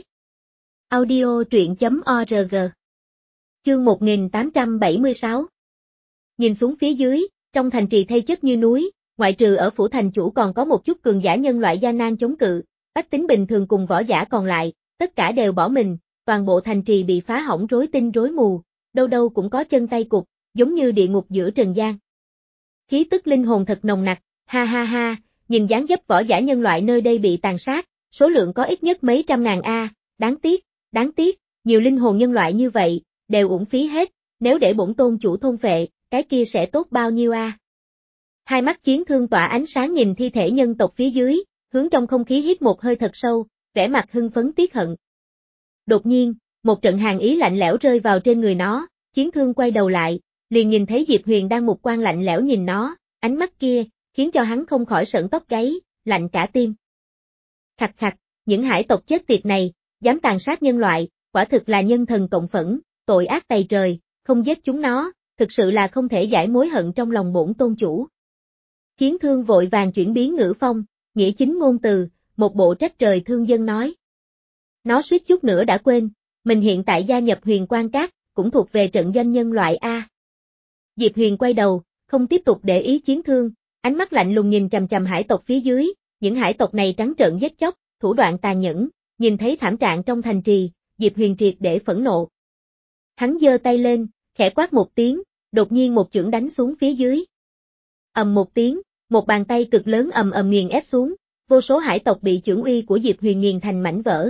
Audio truyện chấm org. Chương một nghìn tám trăm bảy mươi sáu. Nhìn xuống phía dưới, trong thành trì thây chất như núi, ngoại trừ ở phủ thành chủ còn có một chút cường giả nhân loại gian nan chống cự, bách tính bình thường cùng võ giả còn lại, tất cả đều bỏ mình, toàn bộ thành trì bị phá hỏng rối tinh rối mù, đâu đâu cũng có chân tay cụt, giống như địa ngục giữa trần gian. Khí tức linh hồn thật nồng nặc, ha ha ha, nhìn dáng dấp võ giả nhân loại nơi đây bị tàn sát, số lượng có ít nhất mấy trăm ngàn a, đáng tiếc, đáng tiếc, nhiều linh hồn nhân loại như vậy, đều uổng phí hết, nếu để bổn tôn chủ thôn phệ, cái kia sẽ tốt bao nhiêu a. Hai mắt chiến thương tỏa ánh sáng nhìn thi thể nhân tộc phía dưới, hướng trong không khí hít một hơi thật sâu, vẻ mặt hưng phấn tiếc hận. Đột nhiên, một trận hàn ý lạnh lẽo rơi vào trên người nó, chiến thương quay đầu lại, liền nhìn thấy Diệp Huyền đang mục quang lạnh lẽo nhìn nó, ánh mắt kia, khiến cho hắn không khỏi sởn tóc gáy, lạnh cả tim. Khặt khặt, những hải tộc chết tiệt này, dám tàn sát nhân loại, quả thực là nhân thần cộng phẫn, tội ác tày trời, không giết chúng nó, thực sự là không thể giải mối hận trong lòng bổn tôn chủ. Chiến thương vội vàng chuyển biến ngữ phong, nghĩa chính ngôn từ, một bộ trách trời thương dân nói. Nó suýt chút nữa đã quên, mình hiện tại gia nhập Huyền Quan Các, cũng thuộc về trận doanh nhân loại A. Diệp Huyền quay đầu, không tiếp tục để ý chiến thương, ánh mắt lạnh lùng nhìn chằm chằm hải tộc phía dưới, những hải tộc này trắng trợn giết chóc, thủ đoạn tàn nhẫn, nhìn thấy thảm trạng trong thành trì, Diệp Huyền triệt để phẫn nộ. Hắn giơ tay lên, khẽ quát một tiếng, đột nhiên một chưởng đánh xuống phía dưới. Ầm một tiếng, một bàn tay cực lớn ầm ầm nghiền ép xuống, vô số hải tộc bị chưởng uy của Diệp Huyền nghiền thành mảnh vỡ.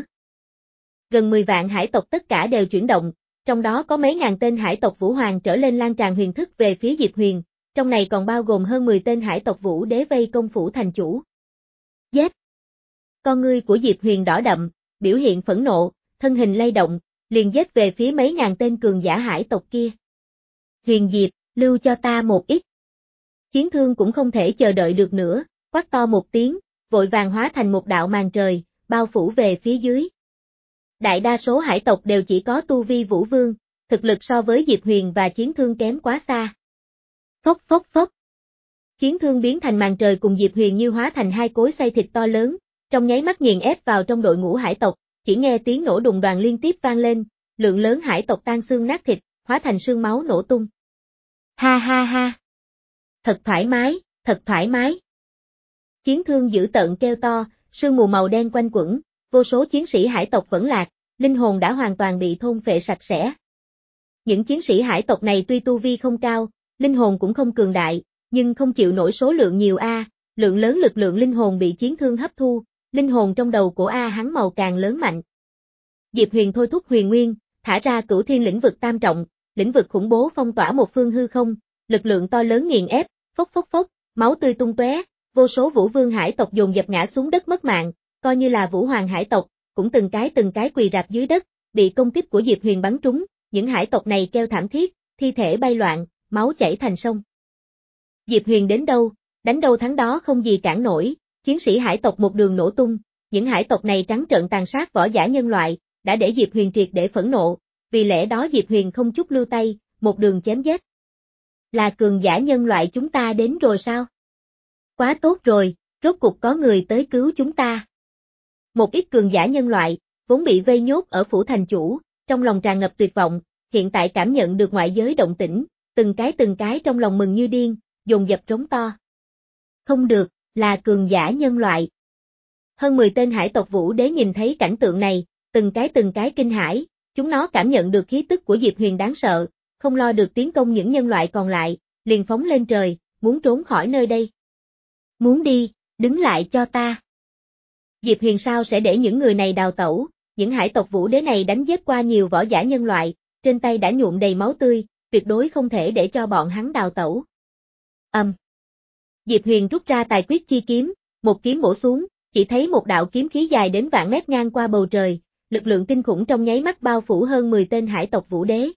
Gần mười vạn hải tộc tất cả đều chuyển động, trong đó có mấy ngàn tên hải tộc vũ hoàng trở lên lan tràn huyền thức về phía Diệp Huyền, trong này còn bao gồm hơn mười tên hải tộc vũ đế vây công phủ thành chủ. Giết! Con ngươi của Diệp Huyền đỏ đậm, biểu hiện phẫn nộ, thân hình lay động, liền giết về phía mấy ngàn tên cường giả hải tộc kia. Huyền Diệp, lưu cho ta một ít. Chiến thương cũng không thể chờ đợi được nữa, quát to một tiếng, vội vàng hóa thành một đạo màn trời, bao phủ về phía dưới. Đại đa số hải tộc đều chỉ có tu vi vũ vương, thực lực so với Diệp Huyền và chiến thương kém quá xa. Phốc phốc phốc. Chiến thương biến thành màn trời cùng Diệp Huyền như hóa thành hai cối xay thịt to lớn, trong nháy mắt nghiền ép vào trong đội ngũ hải tộc, chỉ nghe tiếng nổ đùng đoàng liên tiếp vang lên, lượng lớn hải tộc tan xương nát thịt, hóa thành sương máu nổ tung. Ha ha ha. Thật thoải mái, thật thoải mái. Chiến thương dữ tợn kêu to, sương mù màu đen quanh quẩn, vô số chiến sĩ hải tộc vẫn lạc, linh hồn đã hoàn toàn bị thôn phệ sạch sẽ. Những chiến sĩ hải tộc này tuy tu vi không cao, linh hồn cũng không cường đại, nhưng không chịu nổi số lượng nhiều A, lượng lớn lực lượng linh hồn bị chiến thương hấp thu, linh hồn trong đầu của A hắn màu càng lớn mạnh. Diệp Huyền thôi thúc huyền nguyên, thả ra cửu thiên lĩnh vực tam trọng, lĩnh vực khủng bố phong tỏa một phương hư không, lực lượng to lớn nghiền ép, phốc phốc phốc, máu tươi tung tóe, vô số vũ vương hải tộc dồn dập ngã xuống đất mất mạng, coi như là vũ hoàng hải tộc, cũng từng cái từng cái quỳ rạp dưới đất, bị công kích của Diệp Huyền bắn trúng, những hải tộc này kêu thảm thiết, thi thể bay loạn, máu chảy thành sông. Diệp Huyền đến đâu, đánh đâu thắng đó không gì cản nổi, chiến sĩ hải tộc một đường nổ tung, những hải tộc này trắng trợn tàn sát võ giả nhân loại, đã để Diệp Huyền triệt để phẫn nộ, vì lẽ đó Diệp Huyền không chút lưu tay, một đường chém giết. Là cường giả nhân loại chúng ta đến rồi sao? Quá tốt rồi, rốt cục có người tới cứu chúng ta. Một ít cường giả nhân loại, vốn bị vây nhốt ở phủ thành chủ, trong lòng tràn ngập tuyệt vọng, hiện tại cảm nhận được ngoại giới động tĩnh, từng cái từng cái trong lòng mừng như điên, dồn dập trống to. Không được, là cường giả nhân loại. Hơn mười tên hải tộc Vũ Đế nhìn thấy cảnh tượng này, từng cái từng cái kinh hãi, chúng nó cảm nhận được khí tức của Diệp Huyền đáng sợ, không lo được tiến công những nhân loại còn lại, liền phóng lên trời, muốn trốn khỏi nơi đây. Muốn đi, đứng lại cho ta. Diệp Huyền sao sẽ để những người này đào tẩu, những hải tộc Vũ Đế này đánh giết qua nhiều võ giả nhân loại, trên tay đã nhuộm đầy máu tươi, tuyệt đối không thể để cho bọn hắn đào tẩu. Âm. Um. Diệp Huyền rút ra tài quyết chi kiếm, một kiếm bổ xuống, chỉ thấy một đạo kiếm khí dài đến vạn mét ngang qua bầu trời, lực lượng kinh khủng trong nháy mắt bao phủ hơn mười tên hải tộc Vũ Đế.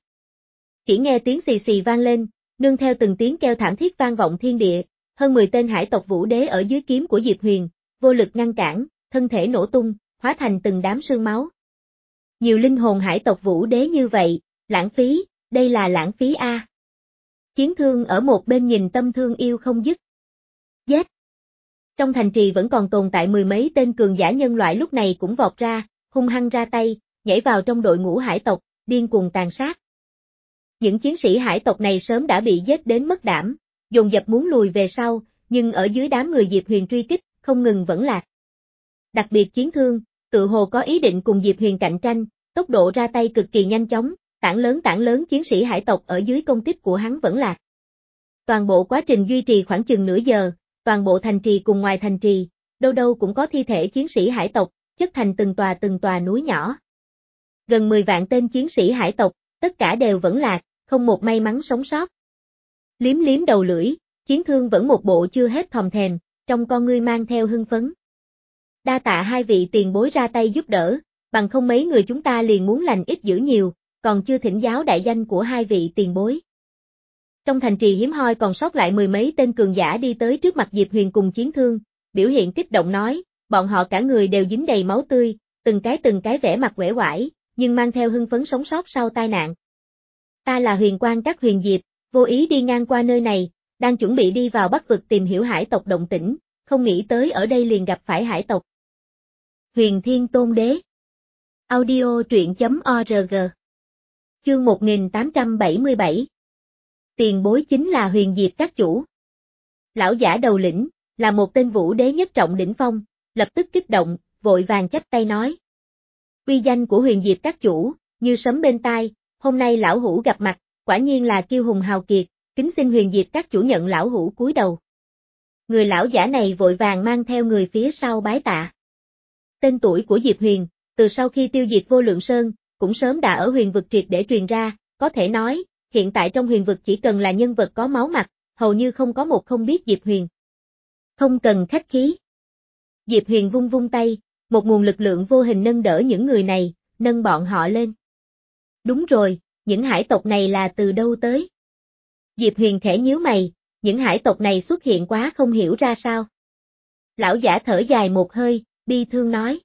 Chỉ nghe tiếng xì xì vang lên, nương theo từng tiếng kêu thảm thiết vang vọng thiên địa, hơn mười tên hải tộc Vũ Đế ở dưới kiếm của Diệp Huyền, vô lực ngăn cản, thân thể nổ tung, hóa thành từng đám sương máu. Nhiều linh hồn hải tộc Vũ Đế như vậy, lãng phí, đây là lãng phí a. Chiến Thương ở một bên nhìn tâm thương yêu không dứt. Giết! Trong thành trì vẫn còn tồn tại mười mấy tên cường giả nhân loại lúc này cũng vọt ra, hung hăng ra tay, nhảy vào trong đội ngũ hải tộc, điên cuồng tàn sát. Những chiến sĩ hải tộc này sớm đã bị giết đến mất đảm, dồn dập muốn lùi về sau, nhưng ở dưới đám người Diệp Huyền truy kích, không ngừng vẫn lạc. Đặc biệt Chiến Thương, tự hồ có ý định cùng Diệp Huyền cạnh tranh, tốc độ ra tay cực kỳ nhanh chóng, tảng lớn tảng lớn chiến sĩ hải tộc ở dưới công kích của hắn vẫn lạc. Toàn bộ quá trình duy trì khoảng chừng nửa giờ, toàn bộ thành trì cùng ngoài thành trì, đâu đâu cũng có thi thể chiến sĩ hải tộc, chất thành từng tòa từng tòa núi nhỏ. Gần mười vạn tên chiến sĩ hải tộc, tất cả đều vẫn lạc, không một may mắn sống sót. Liếm liếm đầu lưỡi, Chiến Thương vẫn một bộ chưa hết thòm thèm, trong con ngươi mang theo hưng phấn. Đa tạ hai vị tiền bối ra tay giúp đỡ, bằng không mấy người chúng ta liền muốn lành ít dữ nhiều, còn chưa thỉnh giáo đại danh của hai vị tiền bối. Trong thành trì hiếm hoi còn sót lại mười mấy tên cường giả đi tới trước mặt Diệp Huyền cùng Chiến Thương, biểu hiện kích động nói, bọn họ cả người đều dính đầy máu tươi, từng cái từng cái vẻ mặt uể oải, nhưng mang theo hưng phấn sống sót sau tai nạn. Ta là Huyền Quang Các Huyền Diệp, vô ý đi ngang qua nơi này, đang chuẩn bị đi vào Bắc vực tìm hiểu hải tộc động tĩnh, không nghĩ tới ở đây liền gặp phải hải tộc. Huyền Thiên Tôn Đế. Audio truyện chấm org. Chương một nghìn tám trăm bảy mươi bảy. Tiền bối chính là Huyền Diệp Các chủ. Lão giả đầu lĩnh, là một tên Vũ Đế nhất trọng đỉnh phong, lập tức kích động, vội vàng chắp tay nói. Uy danh của Huyền Diệp Các chủ, như sấm bên tai, hôm nay lão hữu gặp mặt, quả nhiên là kiêu hùng hào kiệt, kính xin Huyền Diệp Các chủ nhận lão hữu cúi đầu. Người lão giả này vội vàng mang theo người phía sau bái tạ. Tên tuổi của Diệp Huyền, từ sau khi tiêu diệt Vô Lượng Sơn, cũng sớm đã ở huyền vực triệt để truyền ra, có thể nói, hiện tại trong huyền vực chỉ cần là nhân vật có máu mặt, hầu như không có một không biết Diệp Huyền. Không cần khách khí. Diệp Huyền vung vung tay, một nguồn lực lượng vô hình nâng đỡ những người này, nâng bọn họ lên. Đúng rồi, những hải tộc này là từ đâu tới? Diệp Huyền khẽ nhíu mày, những hải tộc này xuất hiện quá không hiểu ra sao. Lão giả thở dài một hơi, bi thương nói.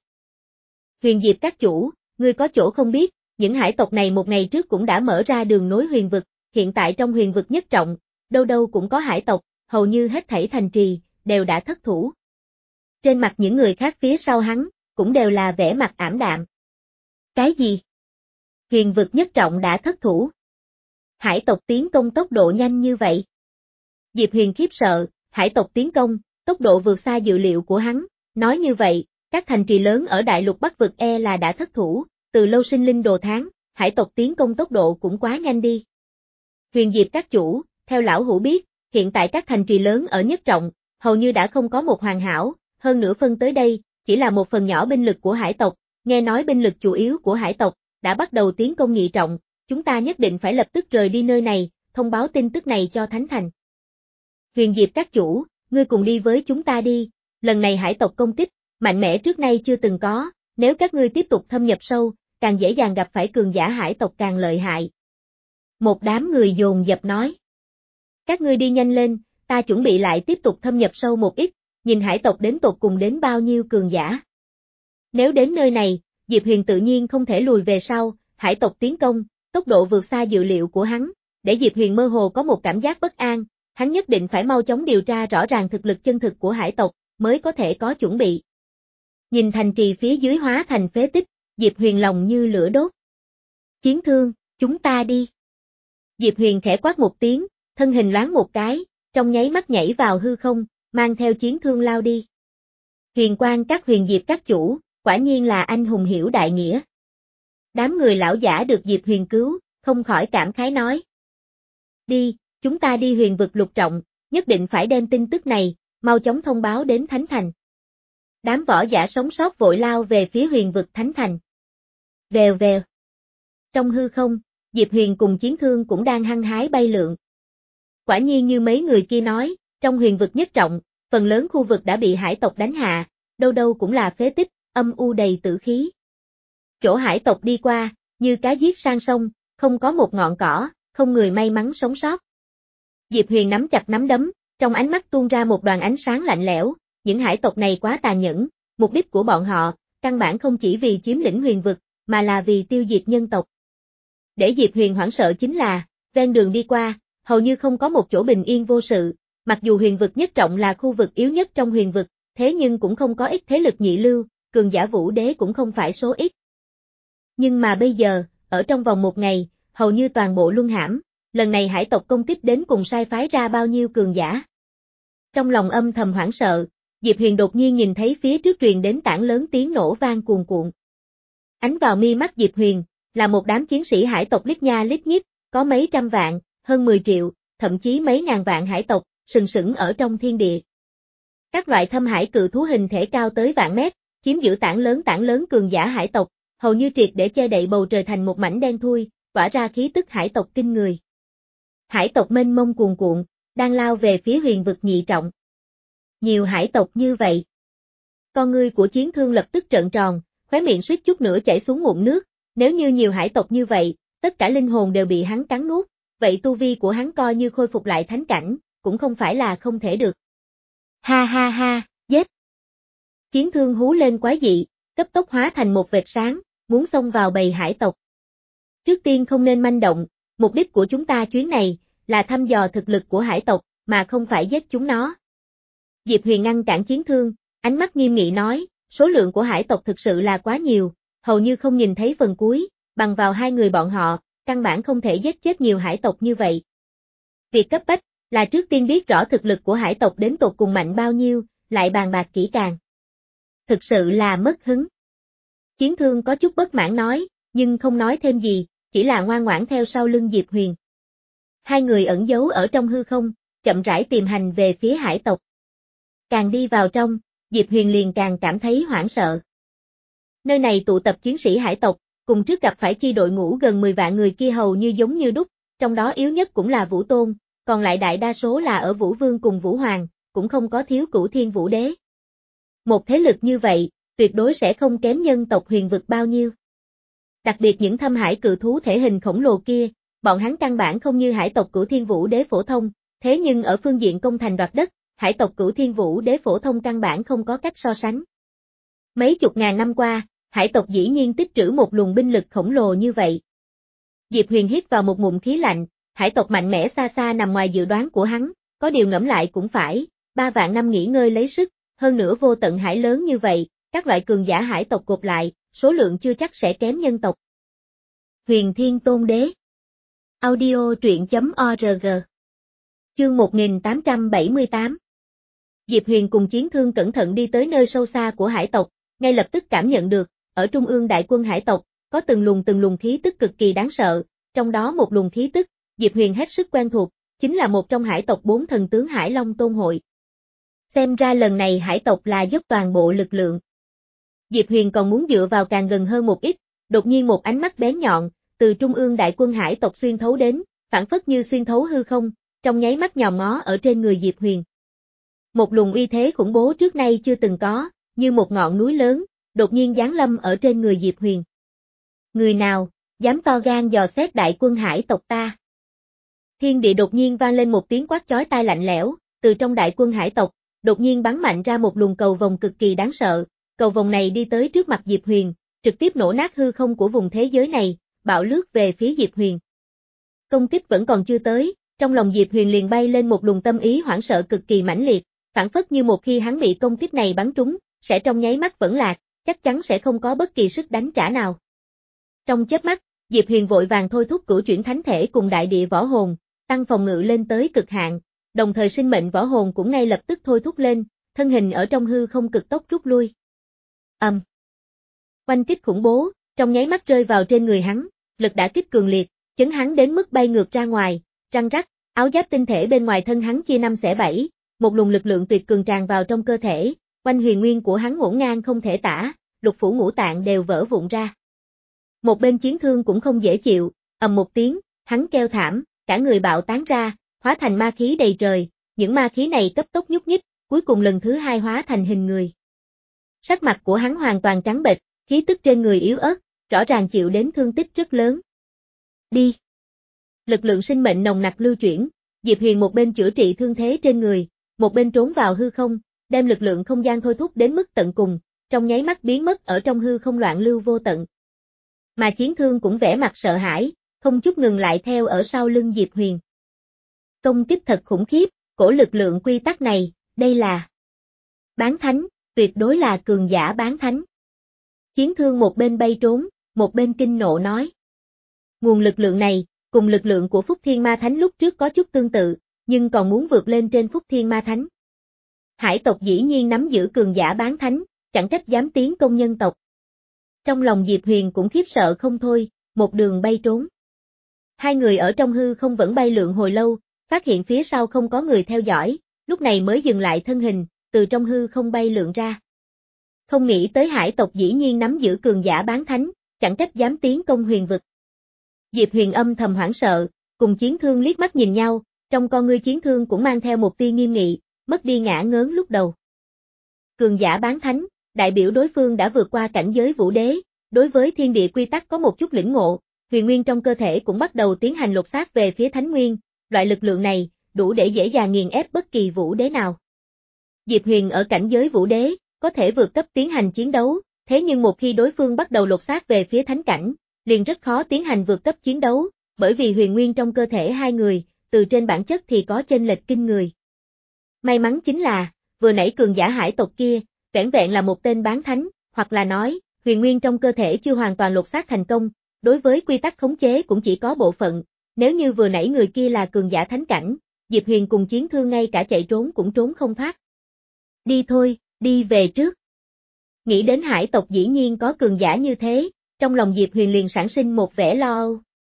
Huyền Diệp Các chủ, ngươi có chỗ không biết, những hải tộc này một ngày trước cũng đã mở ra đường nối huyền vực, hiện tại trong huyền vực nhất trọng, đâu đâu cũng có hải tộc, hầu như hết thảy thành trì, đều đã thất thủ. Trên mặt những người khác phía sau hắn, cũng đều là vẻ mặt ảm đạm. Cái gì? Huyền vực nhất trọng đã thất thủ. Hải tộc tiến công tốc độ nhanh như vậy. Diệp Huyền khiếp sợ, hải tộc tiến công, tốc độ vượt xa dự liệu của hắn, nói như vậy, các thành trì lớn ở đại lục Bắc vực e là đã thất thủ, từ lâu sinh linh đồ tháng, hải tộc tiến công tốc độ cũng quá nhanh đi. Huyền Diệp Các chủ, theo lão hữu biết, hiện tại các thành trì lớn ở nhất trọng, hầu như đã không có một hoàn hảo, hơn nữa phân tới đây, chỉ là một phần nhỏ binh lực của hải tộc, nghe nói binh lực chủ yếu của hải tộc, đã bắt đầu tiến công nhị trọng, chúng ta nhất định phải lập tức rời đi nơi này, thông báo tin tức này cho Thánh Thành. Huyền Diệp Các chủ, ngươi cùng đi với chúng ta đi, lần này hải tộc công kích, mạnh mẽ trước nay chưa từng có, nếu các ngươi tiếp tục thâm nhập sâu, càng dễ dàng gặp phải cường giả hải tộc càng lợi hại. Một đám người dồn dập nói. Các ngươi đi nhanh lên, ta chuẩn bị lại tiếp tục thâm nhập sâu một ít, nhìn hải tộc đến tột cùng đến bao nhiêu cường giả. Nếu đến nơi này, Diệp Huyền tự nhiên không thể lùi về sau, hải tộc tiến công, tốc độ vượt xa dự liệu của hắn, để Diệp Huyền mơ hồ có một cảm giác bất an, hắn nhất định phải mau chóng điều tra rõ ràng thực lực chân thực của hải tộc, mới có thể có chuẩn bị. Nhìn thành trì phía dưới hóa thành phế tích, Diệp Huyền lòng như lửa đốt. Chiến thương, chúng ta đi. Diệp Huyền khẽ quát một tiếng, thân hình loáng một cái, trong nháy mắt nhảy vào hư không, mang theo chiến thương lao đi. Huyền Quang các huyền diệp các chủ, quả nhiên là anh hùng hiểu đại nghĩa. Đám người lão giả được Diệp Huyền cứu, không khỏi cảm khái nói. Đi, chúng ta đi huyền vực lục trọng, nhất định phải đem tin tức này, mau chóng thông báo đến Thánh Thành. Đám võ giả sống sót vội lao về phía huyền vực Thánh Thành. Vèo vèo. Trong hư không, Diệp Huyền cùng chiến thương cũng đang hăng hái bay lượn. Quả nhiên như mấy người kia nói, trong huyền vực nhất trọng, phần lớn khu vực đã bị hải tộc đánh hạ, đâu đâu cũng là phế tích, âm u đầy tử khí. Chỗ hải tộc đi qua, như cá giết sang sông, không có một ngọn cỏ, không người may mắn sống sót. Diệp Huyền nắm chặt nắm đấm, trong ánh mắt tuôn ra một đoàn ánh sáng lạnh lẽo, những hải tộc này quá tàn nhẫn, mục đích của bọn họ, căn bản không chỉ vì chiếm lĩnh huyền vực, mà là vì tiêu diệt nhân tộc. Để Diệp Huyền hoảng sợ chính là, ven đường đi qua, hầu như không có một chỗ bình yên vô sự, mặc dù huyền vực nhất trọng là khu vực yếu nhất trong huyền vực, thế nhưng cũng không có ít thế lực nhị lưu, cường giả vũ đế cũng không phải số ít. Nhưng mà bây giờ, ở trong vòng một ngày, hầu như toàn bộ luân hãm, lần này hải tộc công kích đến cùng sai phái ra bao nhiêu cường giả. Trong lòng âm thầm hoảng sợ, Diệp Huyền đột nhiên nhìn thấy phía trước truyền đến tảng lớn tiếng nổ vang cuồn cuộn. Ánh vào mi mắt Diệp Huyền, là một đám chiến sĩ hải tộc lít nha lít nhít, có mấy trăm vạn, hơn mười triệu, thậm chí mấy ngàn vạn hải tộc, sừng sững ở trong thiên địa. Các loại thâm hải cự thú hình thể cao tới vạn mét, chiếm giữ tảng lớn tảng lớn cường giả hải tộc, hầu như triệt để che đậy bầu trời thành một mảnh đen thui, tỏa ra khí tức hải tộc kinh người. Hải tộc mênh mông cuồn cuộn, đang lao về phía huyền vực nhị trọng. Nhiều hải tộc như vậy. Con ngươi của chiến thương lập tức trợn tròn, khóe miệng suýt chút nữa chảy xuống ngụm nước, nếu như nhiều hải tộc như vậy, tất cả linh hồn đều bị hắn cắn nuốt, vậy tu vi của hắn coi như khôi phục lại thánh cảnh, cũng không phải là không thể được. Ha ha ha, giết! Chiến thương hú lên quái dị, cấp tốc hóa thành một vệt sáng, muốn xông vào bầy hải tộc. Trước tiên không nên manh động, mục đích của chúng ta chuyến này, là thăm dò thực lực của hải tộc, mà không phải giết chúng nó. Diệp Huyền ngăn cản chiến thương, ánh mắt nghiêm nghị nói, số lượng của hải tộc thực sự là quá nhiều, hầu như không nhìn thấy phần cuối, bằng vào hai người bọn họ, căn bản không thể giết chết nhiều hải tộc như vậy. Việc cấp bách, là trước tiên biết rõ thực lực của hải tộc đến tột cùng mạnh bao nhiêu, lại bàn bạc kỹ càng. Thực sự là mất hứng. Chiến thương có chút bất mãn nói, nhưng không nói thêm gì, chỉ là ngoan ngoãn theo sau lưng Diệp Huyền. Hai người ẩn giấu ở trong hư không, chậm rãi tìm hành về phía hải tộc. Càng đi vào trong, Diệp Huyền liền càng cảm thấy hoảng sợ. Nơi này tụ tập chiến sĩ hải tộc, cùng trước gặp phải chi đội ngũ gần mười vạn người kia hầu như giống như đúc, trong đó yếu nhất cũng là Vũ Tôn, còn lại đại đa số là ở Vũ Vương cùng Vũ Hoàng, cũng không có thiếu Cửu Thiên Vũ Đế. Một thế lực như vậy, tuyệt đối sẽ không kém nhân tộc huyền vực bao nhiêu. Đặc biệt những thâm hải cự thú thể hình khổng lồ kia, bọn hắn căn bản không như hải tộc Cửu Thiên Vũ Đế phổ thông, thế nhưng ở phương diện công thành đoạt đất, hải tộc Cửu Thiên Vũ Đế phổ thông căn bản không có cách so sánh. Mấy chục ngàn năm qua, hải tộc dĩ nhiên tích trữ một luồng binh lực khổng lồ như vậy. Diệp Huyền hít vào một ngụm khí lạnh, hải tộc mạnh mẽ xa xa nằm ngoài dự đoán của hắn, có điều ngẫm lại cũng phải, ba vạn năm nghỉ ngơi lấy sức, hơn nữa vô tận hải lớn như vậy, các loại cường giả hải tộc gộp lại, số lượng chưa chắc sẽ kém nhân tộc. Huyền Thiên Tôn Đế. Audio truyện chấm org. Chương một nghìn tám trăm bảy mươi tám. Diệp Huyền cùng chiến thương cẩn thận đi tới nơi sâu xa của hải tộc, ngay lập tức cảm nhận được, ở trung ương đại quân hải tộc, có từng luồng từng luồng khí tức cực kỳ đáng sợ, trong đó một luồng khí tức, Diệp Huyền hết sức quen thuộc, chính là một trong hải tộc bốn thần tướng Hải Long Tôn Hội. Xem ra lần này hải tộc là dốc toàn bộ lực lượng. Diệp Huyền còn muốn dựa vào càng gần hơn một ít, đột nhiên một ánh mắt bén nhọn, từ trung ương đại quân hải tộc xuyên thấu đến, phản phất như xuyên thấu hư không, trong nháy mắt nhòm ngó ở trên người Diệp Huyền. Một luồng uy thế khủng bố trước nay chưa từng có, như một ngọn núi lớn, đột nhiên giáng lâm ở trên người Diệp Huyền. Người nào, dám to gan dò xét đại quân hải tộc ta? Thiên địa đột nhiên vang lên một tiếng quát chói tai lạnh lẽo, từ trong đại quân hải tộc, đột nhiên bắn mạnh ra một luồng cầu vồng cực kỳ đáng sợ, cầu vồng này đi tới trước mặt Diệp Huyền, trực tiếp nổ nát hư không của vùng thế giới này, bạo lướt về phía Diệp Huyền. Công kích vẫn còn chưa tới, trong lòng Diệp Huyền liền bay lên một luồng tâm ý hoảng sợ cực kỳ mãnh liệt, phản phất như một khi hắn bị công kích này bắn trúng, sẽ trong nháy mắt vẫn lạc, chắc chắn sẽ không có bất kỳ sức đánh trả nào. Trong chớp mắt, Diệp Huyền vội vàng thôi thúc cửu chuyển thánh thể cùng đại địa võ hồn, tăng phòng ngự lên tới cực hạn, đồng thời sinh mệnh võ hồn cũng ngay lập tức thôi thúc lên, thân hình ở trong hư không cực tốc rút lui. Ầm. Um. Oanh kích khủng bố, trong nháy mắt rơi vào trên người hắn, lực đả kích cường liệt, chấn hắn đến mức bay ngược ra ngoài, răng rắc, áo giáp tinh thể bên ngoài thân hắn chia năm xẻ bảy, một luồng lực lượng tuyệt cường tràn vào trong cơ thể, quanh huyền nguyên của hắn ngổn ngang không thể tả, lục phủ ngũ tạng đều vỡ vụn ra. Một bên chiến thương cũng không dễ chịu, ầm một tiếng, hắn kêu thảm, cả người bạo tán ra, hóa thành ma khí đầy trời, những ma khí này cấp tốc nhúc nhích, cuối cùng lần thứ hai hóa thành hình người. Sắc mặt của hắn hoàn toàn trắng bệch, khí tức trên người yếu ớt, rõ ràng chịu đến thương tích rất lớn. Đi! Lực lượng sinh mệnh nồng nặc lưu chuyển, Diệp Huyền một bên chữa trị thương thế trên người, một bên trốn vào hư không, đem lực lượng không gian thôi thúc đến mức tận cùng, trong nháy mắt biến mất ở trong hư không loạn lưu vô tận. Mà chiến thương cũng vẻ mặt sợ hãi, không chút ngừng lại theo ở sau lưng Diệp Huyền. Công kích thật khủng khiếp, cổ lực lượng quy tắc này, đây là bán thánh, tuyệt đối là cường giả bán thánh. Chiến thương một bên bay trốn, một bên kinh nộ nói. Nguồn lực lượng này, cùng lực lượng của Phúc Thiên Ma Thánh lúc trước có chút tương tự, nhưng còn muốn vượt lên trên Phúc Thiên Ma Thánh. Hải tộc dĩ nhiên nắm giữ cường giả bán thánh, chẳng trách dám tiến công nhân tộc. Trong lòng Diệp Huyền cũng khiếp sợ không thôi, một đường bay trốn. Hai người ở trong hư không vẫn bay lượn hồi lâu, phát hiện phía sau không có người theo dõi, lúc này mới dừng lại thân hình, từ trong hư không bay lượn ra. Không nghĩ tới hải tộc dĩ nhiên nắm giữ cường giả bán thánh, chẳng trách dám tiến công huyền vực. Diệp Huyền âm thầm hoảng sợ, cùng chiến thương liếc mắt nhìn nhau, trong con ngươi chiến thương cũng mang theo một tia nghiêm nghị, mất đi ngã ngớn lúc đầu. Cường giả bán thánh, đại biểu đối phương đã vượt qua cảnh giới vũ đế, đối với thiên địa quy tắc có một chút lĩnh ngộ, huyền nguyên trong cơ thể cũng bắt đầu tiến hành lột xác về phía thánh nguyên, loại lực lượng này, đủ để dễ dàng nghiền ép bất kỳ vũ đế nào. Diệp Huyền ở cảnh giới vũ đế, có thể vượt cấp tiến hành chiến đấu, thế nhưng một khi đối phương bắt đầu lột xác về phía thánh cảnh, liền rất khó tiến hành vượt cấp chiến đấu, bởi vì huyền nguyên trong cơ thể hai người, từ trên bản chất thì có chênh lệch kinh người. May mắn chính là, vừa nãy cường giả hải tộc kia, vẻn vẹn là một tên bán thánh, hoặc là nói, huyền nguyên trong cơ thể chưa hoàn toàn lột xác thành công, đối với quy tắc khống chế cũng chỉ có bộ phận, nếu như vừa nãy người kia là cường giả thánh cảnh, Diệp Huyền cùng chiến thương ngay cả chạy trốn cũng trốn không thoát. Đi thôi, đi về trước. Nghĩ đến hải tộc dĩ nhiên có cường giả như thế, trong lòng Diệp Huyền liền sản sinh một vẻ lo âu.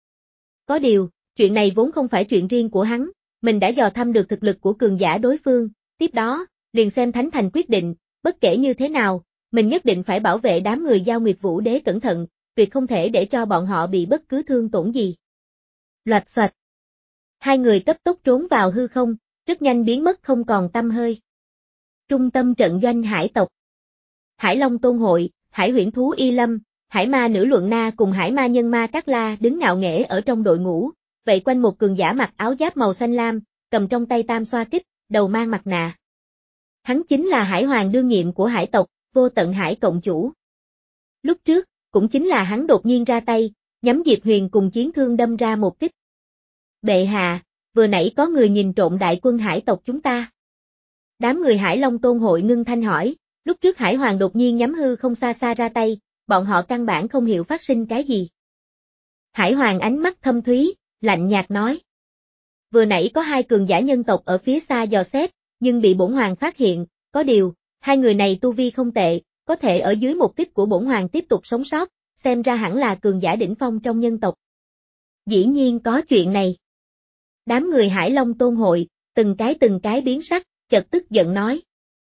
Có điều, chuyện này vốn không phải chuyện riêng của hắn, mình đã dò thăm được thực lực của cường giả đối phương, tiếp đó, liền xem Thánh Thành quyết định, bất kể như thế nào, mình nhất định phải bảo vệ đám người Giao Nguyệt Vũ Đế cẩn thận, tuyệt không thể để cho bọn họ bị bất cứ thương tổn gì. Loạt xoạch. Hai người cấp tốc trốn vào hư không, rất nhanh biến mất không còn tăm hơi. Trung tâm trận doanh hải tộc. Hải Long Tôn Hội, Hải Huyễn Thú Y Lâm, Hải Ma Nữ Luận Na cùng Hải Ma Nhân Ma Cát La đứng ngạo nghễ ở trong đội ngũ, vậy quanh một cường giả mặc áo giáp màu xanh lam, cầm trong tay tam xoa kích, đầu mang mặt nạ. Hắn chính là Hải Hoàng đương nhiệm của hải tộc, Vô Tận Hải Cộng Chủ. Lúc trước, cũng chính là hắn đột nhiên ra tay, nhắm Diệp Huyền cùng chiến thương đâm ra một kích. Bệ hạ, vừa nãy có người nhìn trộm đại quân hải tộc chúng ta. Đám người Hải Long Tôn Hội ngưng thanh hỏi, lúc trước Hải Hoàng đột nhiên nhắm hư không xa xa ra tay, bọn họ căn bản không hiểu phát sinh cái gì. Hải Hoàng ánh mắt thâm thúy, lạnh nhạt nói. Vừa nãy có hai cường giả nhân tộc ở phía xa dò xét, nhưng bị bổn hoàng phát hiện, có điều, hai người này tu vi không tệ, có thể ở dưới một kích của bổn hoàng tiếp tục sống sót, xem ra hẳn là cường giả đỉnh phong trong nhân tộc. Dĩ nhiên có chuyện này. Đám người Hải Long Tôn Hội, từng cái từng cái biến sắc, chợt tức giận nói.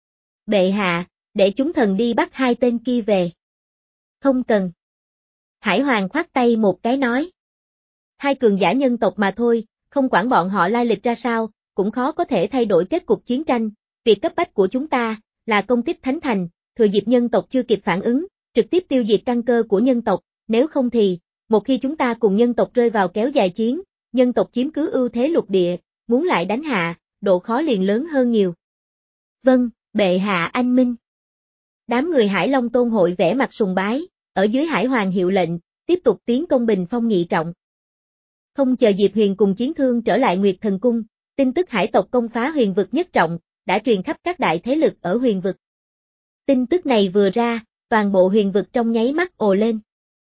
Bệ hạ, để chúng thần đi bắt hai tên kia về. Không cần. Hải Hoàng khoát tay một cái nói. Hai cường giả nhân tộc mà thôi, không quản bọn họ lai lịch ra sao, cũng khó có thể thay đổi kết cục chiến tranh. Việc cấp bách của chúng ta, là công kích Thánh Thành, thừa dịp nhân tộc chưa kịp phản ứng, trực tiếp tiêu diệt căn cơ của nhân tộc, nếu không thì, một khi chúng ta cùng nhân tộc rơi vào kéo dài chiến, nhân tộc chiếm cứ ưu thế lục địa, muốn lại đánh hạ, độ khó liền lớn hơn nhiều. Vâng, bệ hạ anh minh. Đám người Hải Long Tôn hội vẽ mặt sùng bái, ở dưới Hải Hoàng hiệu lệnh, tiếp tục tiến công Bình Phong Nghị Trọng. Không chờ Diệp Huyền cùng Chiến Thương trở lại Nguyệt Thần Cung, tin tức hải tộc công phá huyền vực nhất trọng, đã truyền khắp các đại thế lực ở huyền vực. Tin tức này vừa ra, toàn bộ huyền vực trong nháy mắt ồ lên.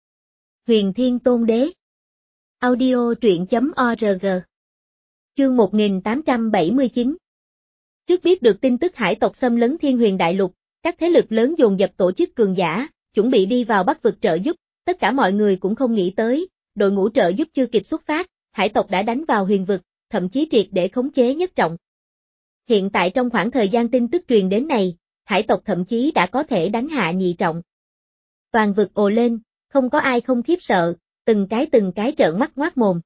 Huyền Thiên Tôn Đế. Audio truyện chấm org. Chương một nghìn tám trăm bảy mươi chín. Trước biết được tin tức hải tộc xâm lấn Thiên Huyền Đại Lục, các thế lực lớn dồn dập tổ chức cường giả, chuẩn bị đi vào Bắc vực trợ giúp, tất cả mọi người cũng không nghĩ tới, đội ngũ trợ giúp chưa kịp xuất phát, hải tộc đã đánh vào huyền vực, thậm chí triệt để khống chế nhất trọng. Hiện tại trong khoảng thời gian tin tức truyền đến này, hải tộc thậm chí đã có thể đánh hạ nhị trọng. Toàn vực ồ lên, không có ai không khiếp sợ, từng cái từng cái trợn mắt ngoác mồm.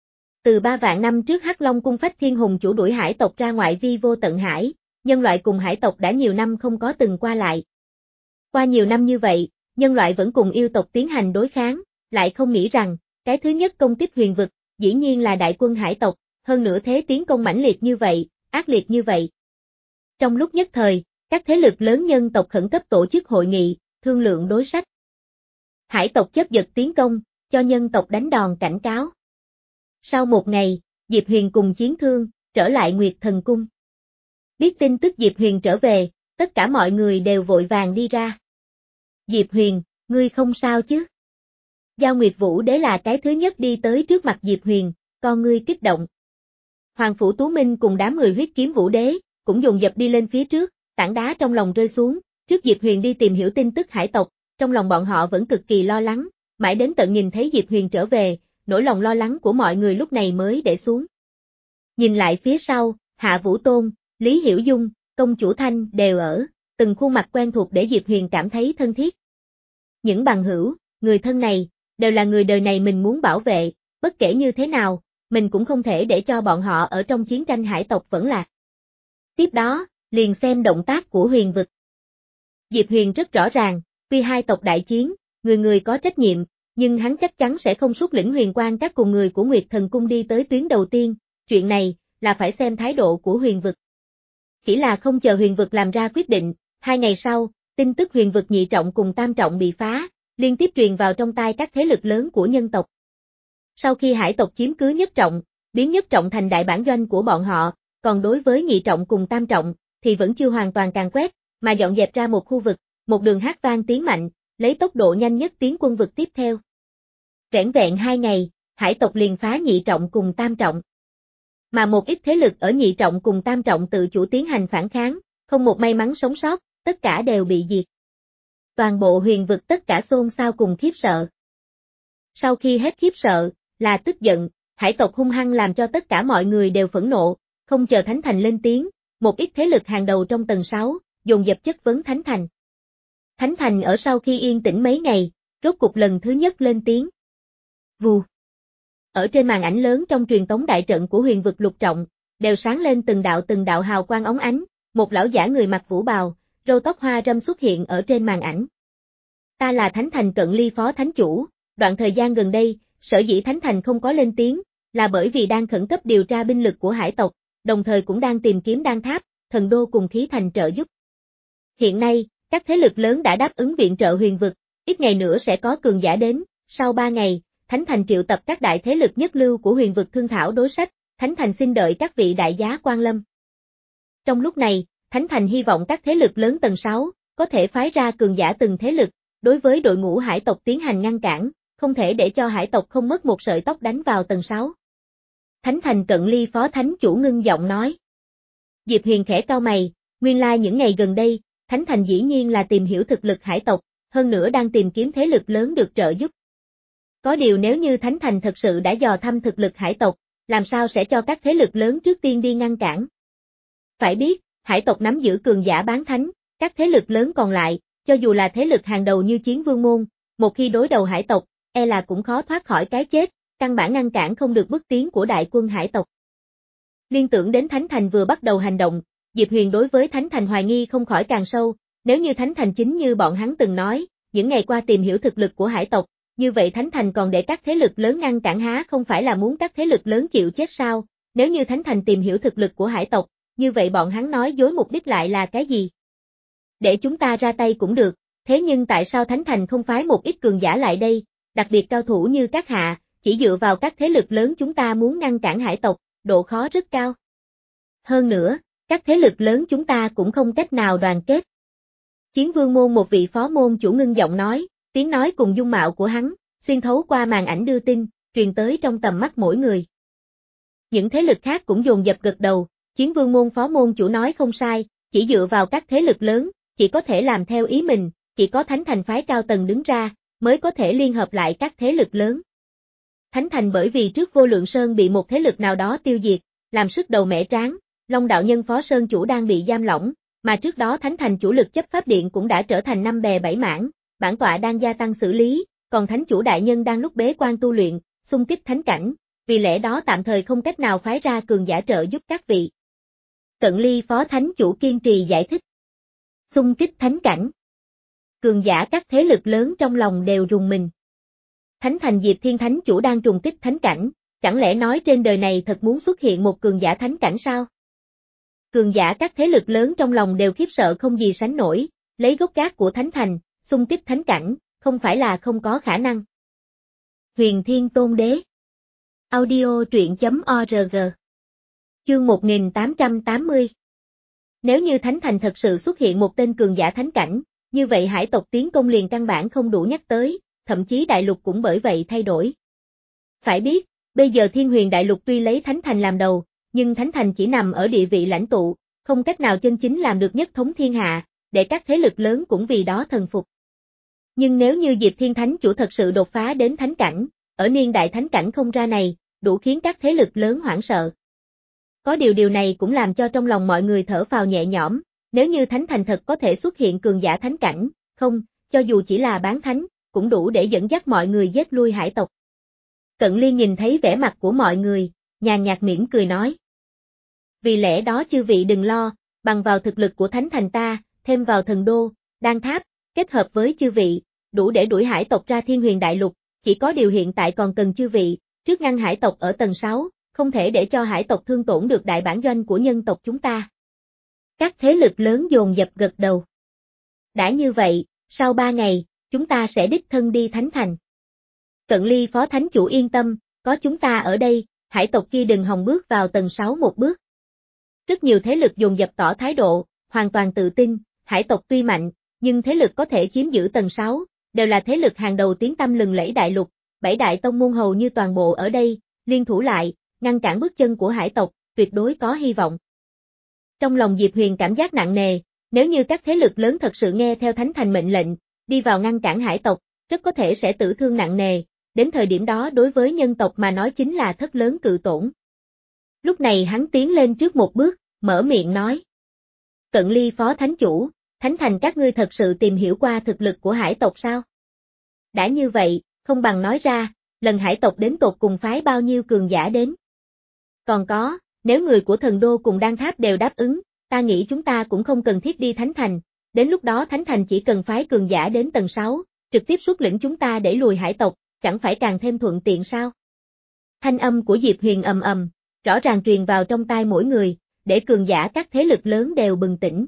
Từ ba vạn năm trước Hắc Long cung Phách Thiên Hùng chủ đuổi hải tộc ra ngoại vi vô tận hải, nhân loại cùng hải tộc đã nhiều năm không có từng qua lại. Qua nhiều năm như vậy, nhân loại vẫn cùng yêu tộc tiến hành đối kháng, lại không nghĩ rằng, cái thứ nhất công tiếp huyền vực, dĩ nhiên là đại quân hải tộc, hơn nữa thế tiến công mãnh liệt như vậy, ác liệt như vậy. Trong lúc nhất thời, các thế lực lớn nhân tộc khẩn cấp tổ chức hội nghị, thương lượng đối sách. Hải tộc chấp giật tiến công, cho nhân tộc đánh đòn cảnh cáo. Sau một ngày, Diệp Huyền cùng Chiến Thương, trở lại Nguyệt Thần Cung. Biết tin tức Diệp Huyền trở về, tất cả mọi người đều vội vàng đi ra. Diệp Huyền, ngươi không sao chứ? Giao Nguyệt Vũ Đế là cái thứ nhất đi tới trước mặt Diệp Huyền, con ngươi kích động. Hoàng Phủ Tú Minh cùng đám người huyết kiếm Vũ Đế, cũng dồn dập đi lên phía trước, tảng đá trong lòng rơi xuống, trước Diệp Huyền đi tìm hiểu tin tức hải tộc, trong lòng bọn họ vẫn cực kỳ lo lắng, mãi đến tận nhìn thấy Diệp Huyền trở về, nỗi lòng lo lắng của mọi người lúc này mới để xuống. Nhìn lại phía sau, Hạ Vũ Tôn, Lý Hiểu Dung, Công Chủ Thanh đều ở, từng khuôn mặt quen thuộc để Diệp Huyền cảm thấy thân thiết. Những bằng hữu, người thân này, đều là người đời này mình muốn bảo vệ, bất kể như thế nào, mình cũng không thể để cho bọn họ ở trong chiến tranh hải tộc vẫn lạc. Tiếp đó, liền xem động tác của huyền vực. Diệp Huyền rất rõ ràng, tuy hai tộc đại chiến, người người có trách nhiệm, nhưng hắn chắc chắn sẽ không xuất lĩnh huyền quan các cùng người của Nguyệt Thần Cung đi tới tuyến đầu tiên, chuyện này, là phải xem thái độ của huyền vực. Chỉ là không chờ huyền vực làm ra quyết định, hai ngày sau, tin tức huyền vực nhị trọng cùng tam trọng bị phá, liên tiếp truyền vào trong tai các thế lực lớn của nhân tộc. Sau khi hải tộc chiếm cứ nhất trọng, biến nhất trọng thành đại bản doanh của bọn họ, còn đối với nhị trọng cùng tam trọng, thì vẫn chưa hoàn toàn càn quét, mà dọn dẹp ra một khu vực, một đường hát vang tiến mạnh, lấy tốc độ nhanh nhất tiến quân vực tiếp theo. Vẻn vẹn hai ngày, hải tộc liền phá nhị trọng cùng tam trọng. Mà một ít thế lực ở nhị trọng cùng tam trọng tự chủ tiến hành phản kháng, không một may mắn sống sót, tất cả đều bị diệt. Toàn bộ huyền vực tất cả xôn xao cùng khiếp sợ. Sau khi hết khiếp sợ, là tức giận, hải tộc hung hăng làm cho tất cả mọi người đều phẫn nộ, không chờ Thánh Thành lên tiếng, một ít thế lực hàng đầu trong tầng sáu, dồn dập chất vấn Thánh Thành. Thánh Thành ở sau khi yên tĩnh mấy ngày, rốt cục lần thứ nhất lên tiếng. Vù. Ở trên màn ảnh lớn trong truyền tống đại trận của huyền vực lục trọng, đều sáng lên từng đạo từng đạo hào quang óng ánh, một lão giả người mặc vũ bào, râu tóc hoa râm xuất hiện ở trên màn ảnh. Ta là Thánh Thành Cận Ly Phó Thánh Chủ, đoạn thời gian gần đây, sở dĩ Thánh Thành không có lên tiếng, là bởi vì đang khẩn cấp điều tra binh lực của hải tộc, đồng thời cũng đang tìm kiếm đan tháp, thần đô cùng khí thành trợ giúp. Hiện nay, các thế lực lớn đã đáp ứng viện trợ huyền vực, ít ngày nữa sẽ có cường giả đến, sau ba ngày, Thánh Thành triệu tập các đại thế lực nhất lưu của huyền vực thương thảo đối sách, Thánh Thành xin đợi các vị đại giá quan lâm. Trong lúc này, Thánh Thành hy vọng các thế lực lớn tầng sáu, có thể phái ra cường giả từng thế lực, đối với đội ngũ hải tộc tiến hành ngăn cản, không thể để cho hải tộc không mất một sợi tóc đánh vào tầng sáu. Thánh Thành Cận Ly Phó Thánh Chủ ngưng giọng nói. Diệp Huyền khẽ cau mày, nguyên lai like những ngày gần đây, Thánh Thành dĩ nhiên là tìm hiểu thực lực hải tộc, hơn nữa đang tìm kiếm thế lực lớn được trợ giúp. Có điều nếu như Thánh Thành thật sự đã dò thăm thực lực hải tộc, làm sao sẽ cho các thế lực lớn trước tiên đi ngăn cản? Phải biết, hải tộc nắm giữ cường giả bán thánh, các thế lực lớn còn lại, cho dù là thế lực hàng đầu như Chiến Vương Môn, một khi đối đầu hải tộc, e là cũng khó thoát khỏi cái chết, căn bản ngăn cản không được bước tiến của đại quân hải tộc. Liên tưởng đến Thánh Thành vừa bắt đầu hành động, Diệp Huyền đối với Thánh Thành hoài nghi không khỏi càng sâu, nếu như Thánh Thành chính như bọn hắn từng nói, những ngày qua tìm hiểu thực lực của hải tộc, như vậy Thánh Thành còn để các thế lực lớn ngăn cản há không phải là muốn các thế lực lớn chịu chết sao? Nếu như Thánh Thành tìm hiểu thực lực của hải tộc, như vậy bọn hắn nói dối mục đích lại là cái gì? Để chúng ta ra tay cũng được, thế nhưng tại sao Thánh Thành không phái một ít cường giả lại đây, đặc biệt cao thủ như các hạ, chỉ dựa vào các thế lực lớn chúng ta muốn ngăn cản hải tộc, độ khó rất cao. Hơn nữa, các thế lực lớn chúng ta cũng không cách nào đoàn kết. Chiến Vương môn một vị phó môn chủ ngưng giọng nói, tiếng nói cùng dung mạo của hắn, xuyên thấu qua màn ảnh đưa tin, truyền tới trong tầm mắt mỗi người. Những thế lực khác cũng dồn dập gật đầu, Chiến Vương môn phó môn chủ nói không sai, chỉ dựa vào các thế lực lớn, chỉ có thể làm theo ý mình, chỉ có Thánh Thành phái cao tầng đứng ra, mới có thể liên hợp lại các thế lực lớn. Thánh Thành bởi vì trước Vô Lượng Sơn bị một thế lực nào đó tiêu diệt, làm sức đầu mẻ tráng, Long đạo nhân phó sơn chủ đang bị giam lỏng, mà trước đó Thánh Thành chủ lực chấp pháp điện cũng đã trở thành năm bè bảy mảng, bản tọa đang gia tăng xử lý, còn Thánh chủ đại nhân đang lúc bế quan tu luyện, xung kích thánh cảnh, vì lẽ đó tạm thời không cách nào phái ra cường giả trợ giúp các vị. Cận Ly phó thánh chủ kiên trì giải thích. Xung kích thánh cảnh. Cường giả các thế lực lớn trong lòng đều rùng mình. Thánh Thành Diệp Thiên Thánh chủ đang trùng kích thánh cảnh, chẳng lẽ nói trên đời này thật muốn xuất hiện một cường giả thánh cảnh sao? Cường giả các thế lực lớn trong lòng đều khiếp sợ không gì sánh nổi, lấy gốc gác của Thánh Thành, xung kích thánh cảnh, không phải là không có khả năng. Huyền Thiên Tôn Đế. Audio truyện chấm org. Chương một nghìn tám trăm tám mươi. Nếu như Thánh Thành thật sự xuất hiện một tên cường giả thánh cảnh, như vậy hải tộc tiến công liền căn bản không đủ nhắc tới, thậm chí đại lục cũng bởi vậy thay đổi. Phải biết, bây giờ Thiên Huyền đại lục tuy lấy Thánh Thành làm đầu, nhưng Thánh Thành chỉ nằm ở địa vị lãnh tụ, không cách nào chân chính làm được nhất thống thiên hạ, để các thế lực lớn cũng vì đó thần phục. Nhưng nếu như Diệp Thiên Thánh chủ thật sự đột phá đến thánh cảnh, ở niên đại thánh cảnh không ra này, đủ khiến các thế lực lớn hoảng sợ. Có điều điều này cũng làm cho trong lòng mọi người thở phào nhẹ nhõm, nếu như Thánh Thành thật có thể xuất hiện cường giả thánh cảnh, không, cho dù chỉ là bán thánh, cũng đủ để dẫn dắt mọi người giết lui hải tộc. Cận Ly nhìn thấy vẻ mặt của mọi người, nhàn nhạt mỉm cười nói. Vì lẽ đó chư vị đừng lo, bằng vào thực lực của Thánh Thành ta, thêm vào thần đô, đan tháp, kết hợp với chư vị, đủ để đuổi hải tộc ra Thiên Huyền đại lục, chỉ có điều hiện tại còn cần chư vị, trước ngăn hải tộc ở tầng sáu, không thể để cho hải tộc thương tổn được đại bản doanh của nhân tộc chúng ta. Các thế lực lớn dồn dập gật đầu. Đã như vậy, sau ba ngày, chúng ta sẽ đích thân đi Thánh Thành. Cận Ly phó thánh chủ yên tâm, có chúng ta ở đây, hải tộc kia đừng hòng bước vào tầng sáu một bước. Rất nhiều thế lực dồn dập tỏ thái độ, hoàn toàn tự tin, hải tộc tuy mạnh, nhưng thế lực có thể chiếm giữ tầng sáu, đều là thế lực hàng đầu tiếng tăm lừng lẫy đại lục, bảy đại tông môn hầu như toàn bộ ở đây, liên thủ lại, ngăn cản bước chân của hải tộc, tuyệt đối có hy vọng. Trong lòng Diệp Huyền cảm giác nặng nề, nếu như các thế lực lớn thật sự nghe theo Thánh Thành mệnh lệnh, đi vào ngăn cản hải tộc, rất có thể sẽ tử thương nặng nề, đến thời điểm đó đối với nhân tộc mà nói chính là thất lớn cự tổn. Lúc này hắn tiến lên trước một bước, mở miệng nói. Cận Ly phó thánh chủ, Thánh Thành các ngươi thật sự tìm hiểu qua thực lực của hải tộc sao? Đã như vậy, không bằng nói ra, lần hải tộc đến tột cùng phái bao nhiêu cường giả đến. Còn có, nếu người của thần đô cùng đan tháp đều đáp ứng, ta nghĩ chúng ta cũng không cần thiết đi Thánh Thành, đến lúc đó Thánh Thành chỉ cần phái cường giả đến tầng sáu, trực tiếp xuất lĩnh chúng ta để lùi hải tộc, chẳng phải càng thêm thuận tiện sao? Thanh âm của Diệp Huyền ầm ầm, rõ ràng truyền vào trong tai mỗi người, để cường giả các thế lực lớn đều bừng tỉnh.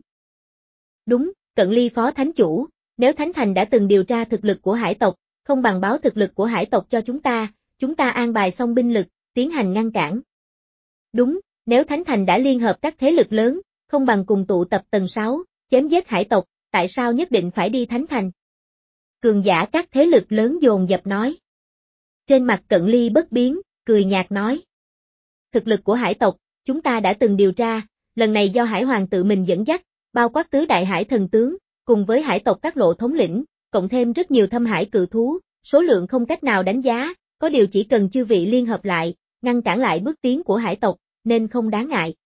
Đúng, Cận Ly phó thánh chủ, nếu Thánh Thành đã từng điều tra thực lực của hải tộc, không bằng báo thực lực của hải tộc cho chúng ta, chúng ta an bài xong binh lực, tiến hành ngăn cản. Đúng, nếu Thánh Thành đã liên hợp các thế lực lớn, không bằng cùng tụ tập tầng sáu, chém giết hải tộc, tại sao nhất định phải đi Thánh Thành? Cường giả các thế lực lớn dồn dập nói. Trên mặt Cận Ly bất biến, cười nhạt nói. Thực lực của hải tộc, chúng ta đã từng điều tra, lần này do Hải Hoàng tự mình dẫn dắt, bao quát tứ đại hải thần tướng, cùng với hải tộc các lộ thống lĩnh, cộng thêm rất nhiều thâm hải cự thú, số lượng không cách nào đánh giá, có điều chỉ cần chư vị liên hợp lại, ngăn cản lại bước tiến của hải tộc, nên không đáng ngại.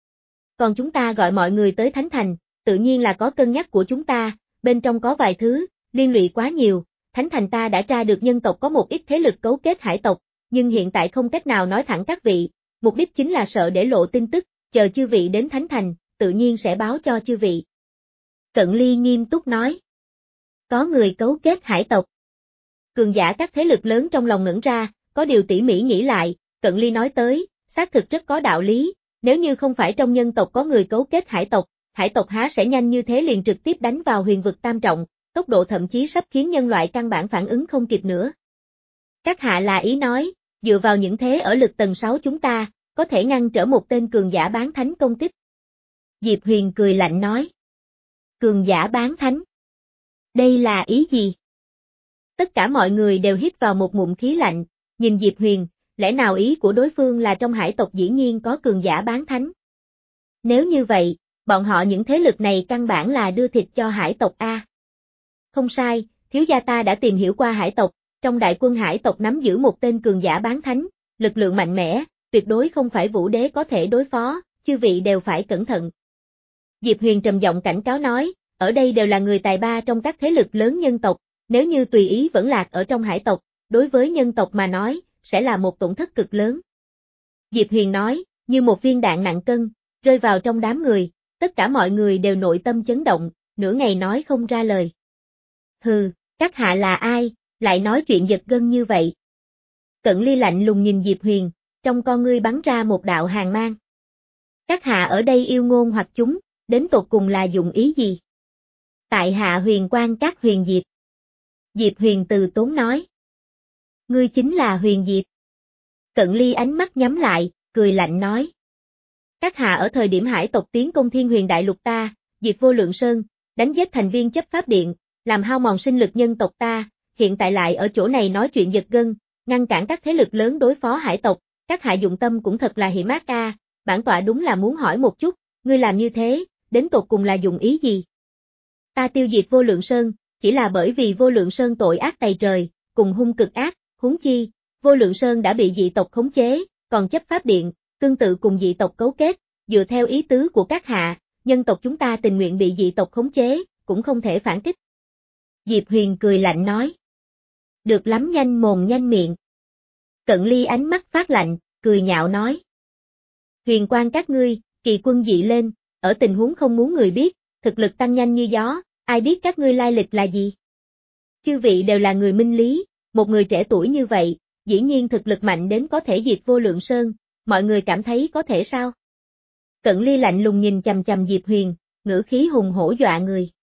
Còn chúng ta gọi mọi người tới Thánh Thành, tự nhiên là có cân nhắc của chúng ta, bên trong có vài thứ, liên lụy quá nhiều, Thánh Thành ta đã tra được nhân tộc có một ít thế lực cấu kết hải tộc, nhưng hiện tại không cách nào nói thẳng các vị, mục đích chính là sợ để lộ tin tức, chờ chư vị đến Thánh Thành, tự nhiên sẽ báo cho chư vị. Cận Ly nghiêm túc nói. Có người cấu kết hải tộc. Cường giả các thế lực lớn trong lòng ngẩn ra, có điều tỉ mỉ nghĩ lại, Cận Ly nói tới, xác thực rất có đạo lý, nếu như không phải trong nhân tộc có người cấu kết hải tộc, hải tộc há sẽ nhanh như thế liền trực tiếp đánh vào huyền vực tam trọng, tốc độ thậm chí sắp khiến nhân loại căn bản phản ứng không kịp nữa. Các hạ là ý nói, dựa vào những thế ở lực tầng sáu chúng ta, có thể ngăn trở một tên cường giả bán thánh công kích. Diệp Huyền cười lạnh nói. Cường giả bán thánh. Đây là ý gì? Tất cả mọi người đều hít vào một ngụm khí lạnh, nhìn Diệp Huyền, lẽ nào ý của đối phương là trong hải tộc dĩ nhiên có cường giả bán thánh? Nếu như vậy, bọn họ những thế lực này căn bản là đưa thịt cho hải tộc A. Không sai, thiếu gia ta đã tìm hiểu qua hải tộc, trong đại quân hải tộc nắm giữ một tên cường giả bán thánh, lực lượng mạnh mẽ, tuyệt đối không phải vũ đế có thể đối phó, chư vị đều phải cẩn thận. Diệp Huyền trầm giọng cảnh cáo nói, ở đây đều là người tài ba trong các thế lực lớn nhân tộc, nếu như tùy ý vẫn lạc ở trong hải tộc, đối với nhân tộc mà nói, sẽ là một tổn thất cực lớn. Diệp Huyền nói, như một viên đạn nặng cân, rơi vào trong đám người, tất cả mọi người đều nội tâm chấn động, nửa ngày nói không ra lời. Hừ, các hạ là ai, lại nói chuyện giật gân như vậy. Cận Ly lạnh lùng nhìn Diệp Huyền, trong con ngươi bắn ra một đạo hàn mang. Các hạ ở đây yêu ngôn hoặc chúng, đến tột cùng là dụng ý gì? Tại hạ Huyền Quang Các Huyền Diệp. Diệp Huyền từ tốn nói. Ngươi chính là Huyền Diệp. Cận Ly ánh mắt nhắm lại, cười lạnh nói. Các hạ ở thời điểm hải tộc tiến công Thiên Huyền Đại Lục ta, diệt Vô Lượng Sơn, đánh giết thành viên chấp pháp điện, làm hao mòn sinh lực nhân tộc ta, hiện tại lại ở chỗ này nói chuyện giật gân, ngăn cản các thế lực lớn đối phó hải tộc, các hạ dụng tâm cũng thật là hiểm ác a, bản tọa đúng là muốn hỏi một chút, ngươi làm như thế, đến tột cùng là dụng ý gì? Ta tiêu diệt Vô Lượng Sơn, chỉ là bởi vì Vô Lượng Sơn tội ác tày trời, cùng hung cực ác, huống chi, Vô Lượng Sơn đã bị dị tộc khống chế, còn chấp pháp điện, tương tự cùng dị tộc cấu kết, dựa theo ý tứ của các hạ, nhân tộc chúng ta tình nguyện bị dị tộc khống chế, cũng không thể phản kích. Diệp Huyền cười lạnh nói. Được lắm, nhanh mồm nhanh miệng. Cận Ly ánh mắt phát lạnh, cười nhạo nói. Huyền Quang các ngươi, kỳ quân dị lên, ở tình huống không muốn người biết, thực lực tăng nhanh như gió, ai biết các ngươi lai lịch là gì? Chư vị đều là người minh lý, một người trẻ tuổi như vậy, dĩ nhiên thực lực mạnh đến có thể diệt Vô Lượng Sơn, mọi người cảm thấy có thể sao? Cận Ly lạnh lùng nhìn chằm chằm Diệp Huyền, ngữ khí hùng hổ dọa người.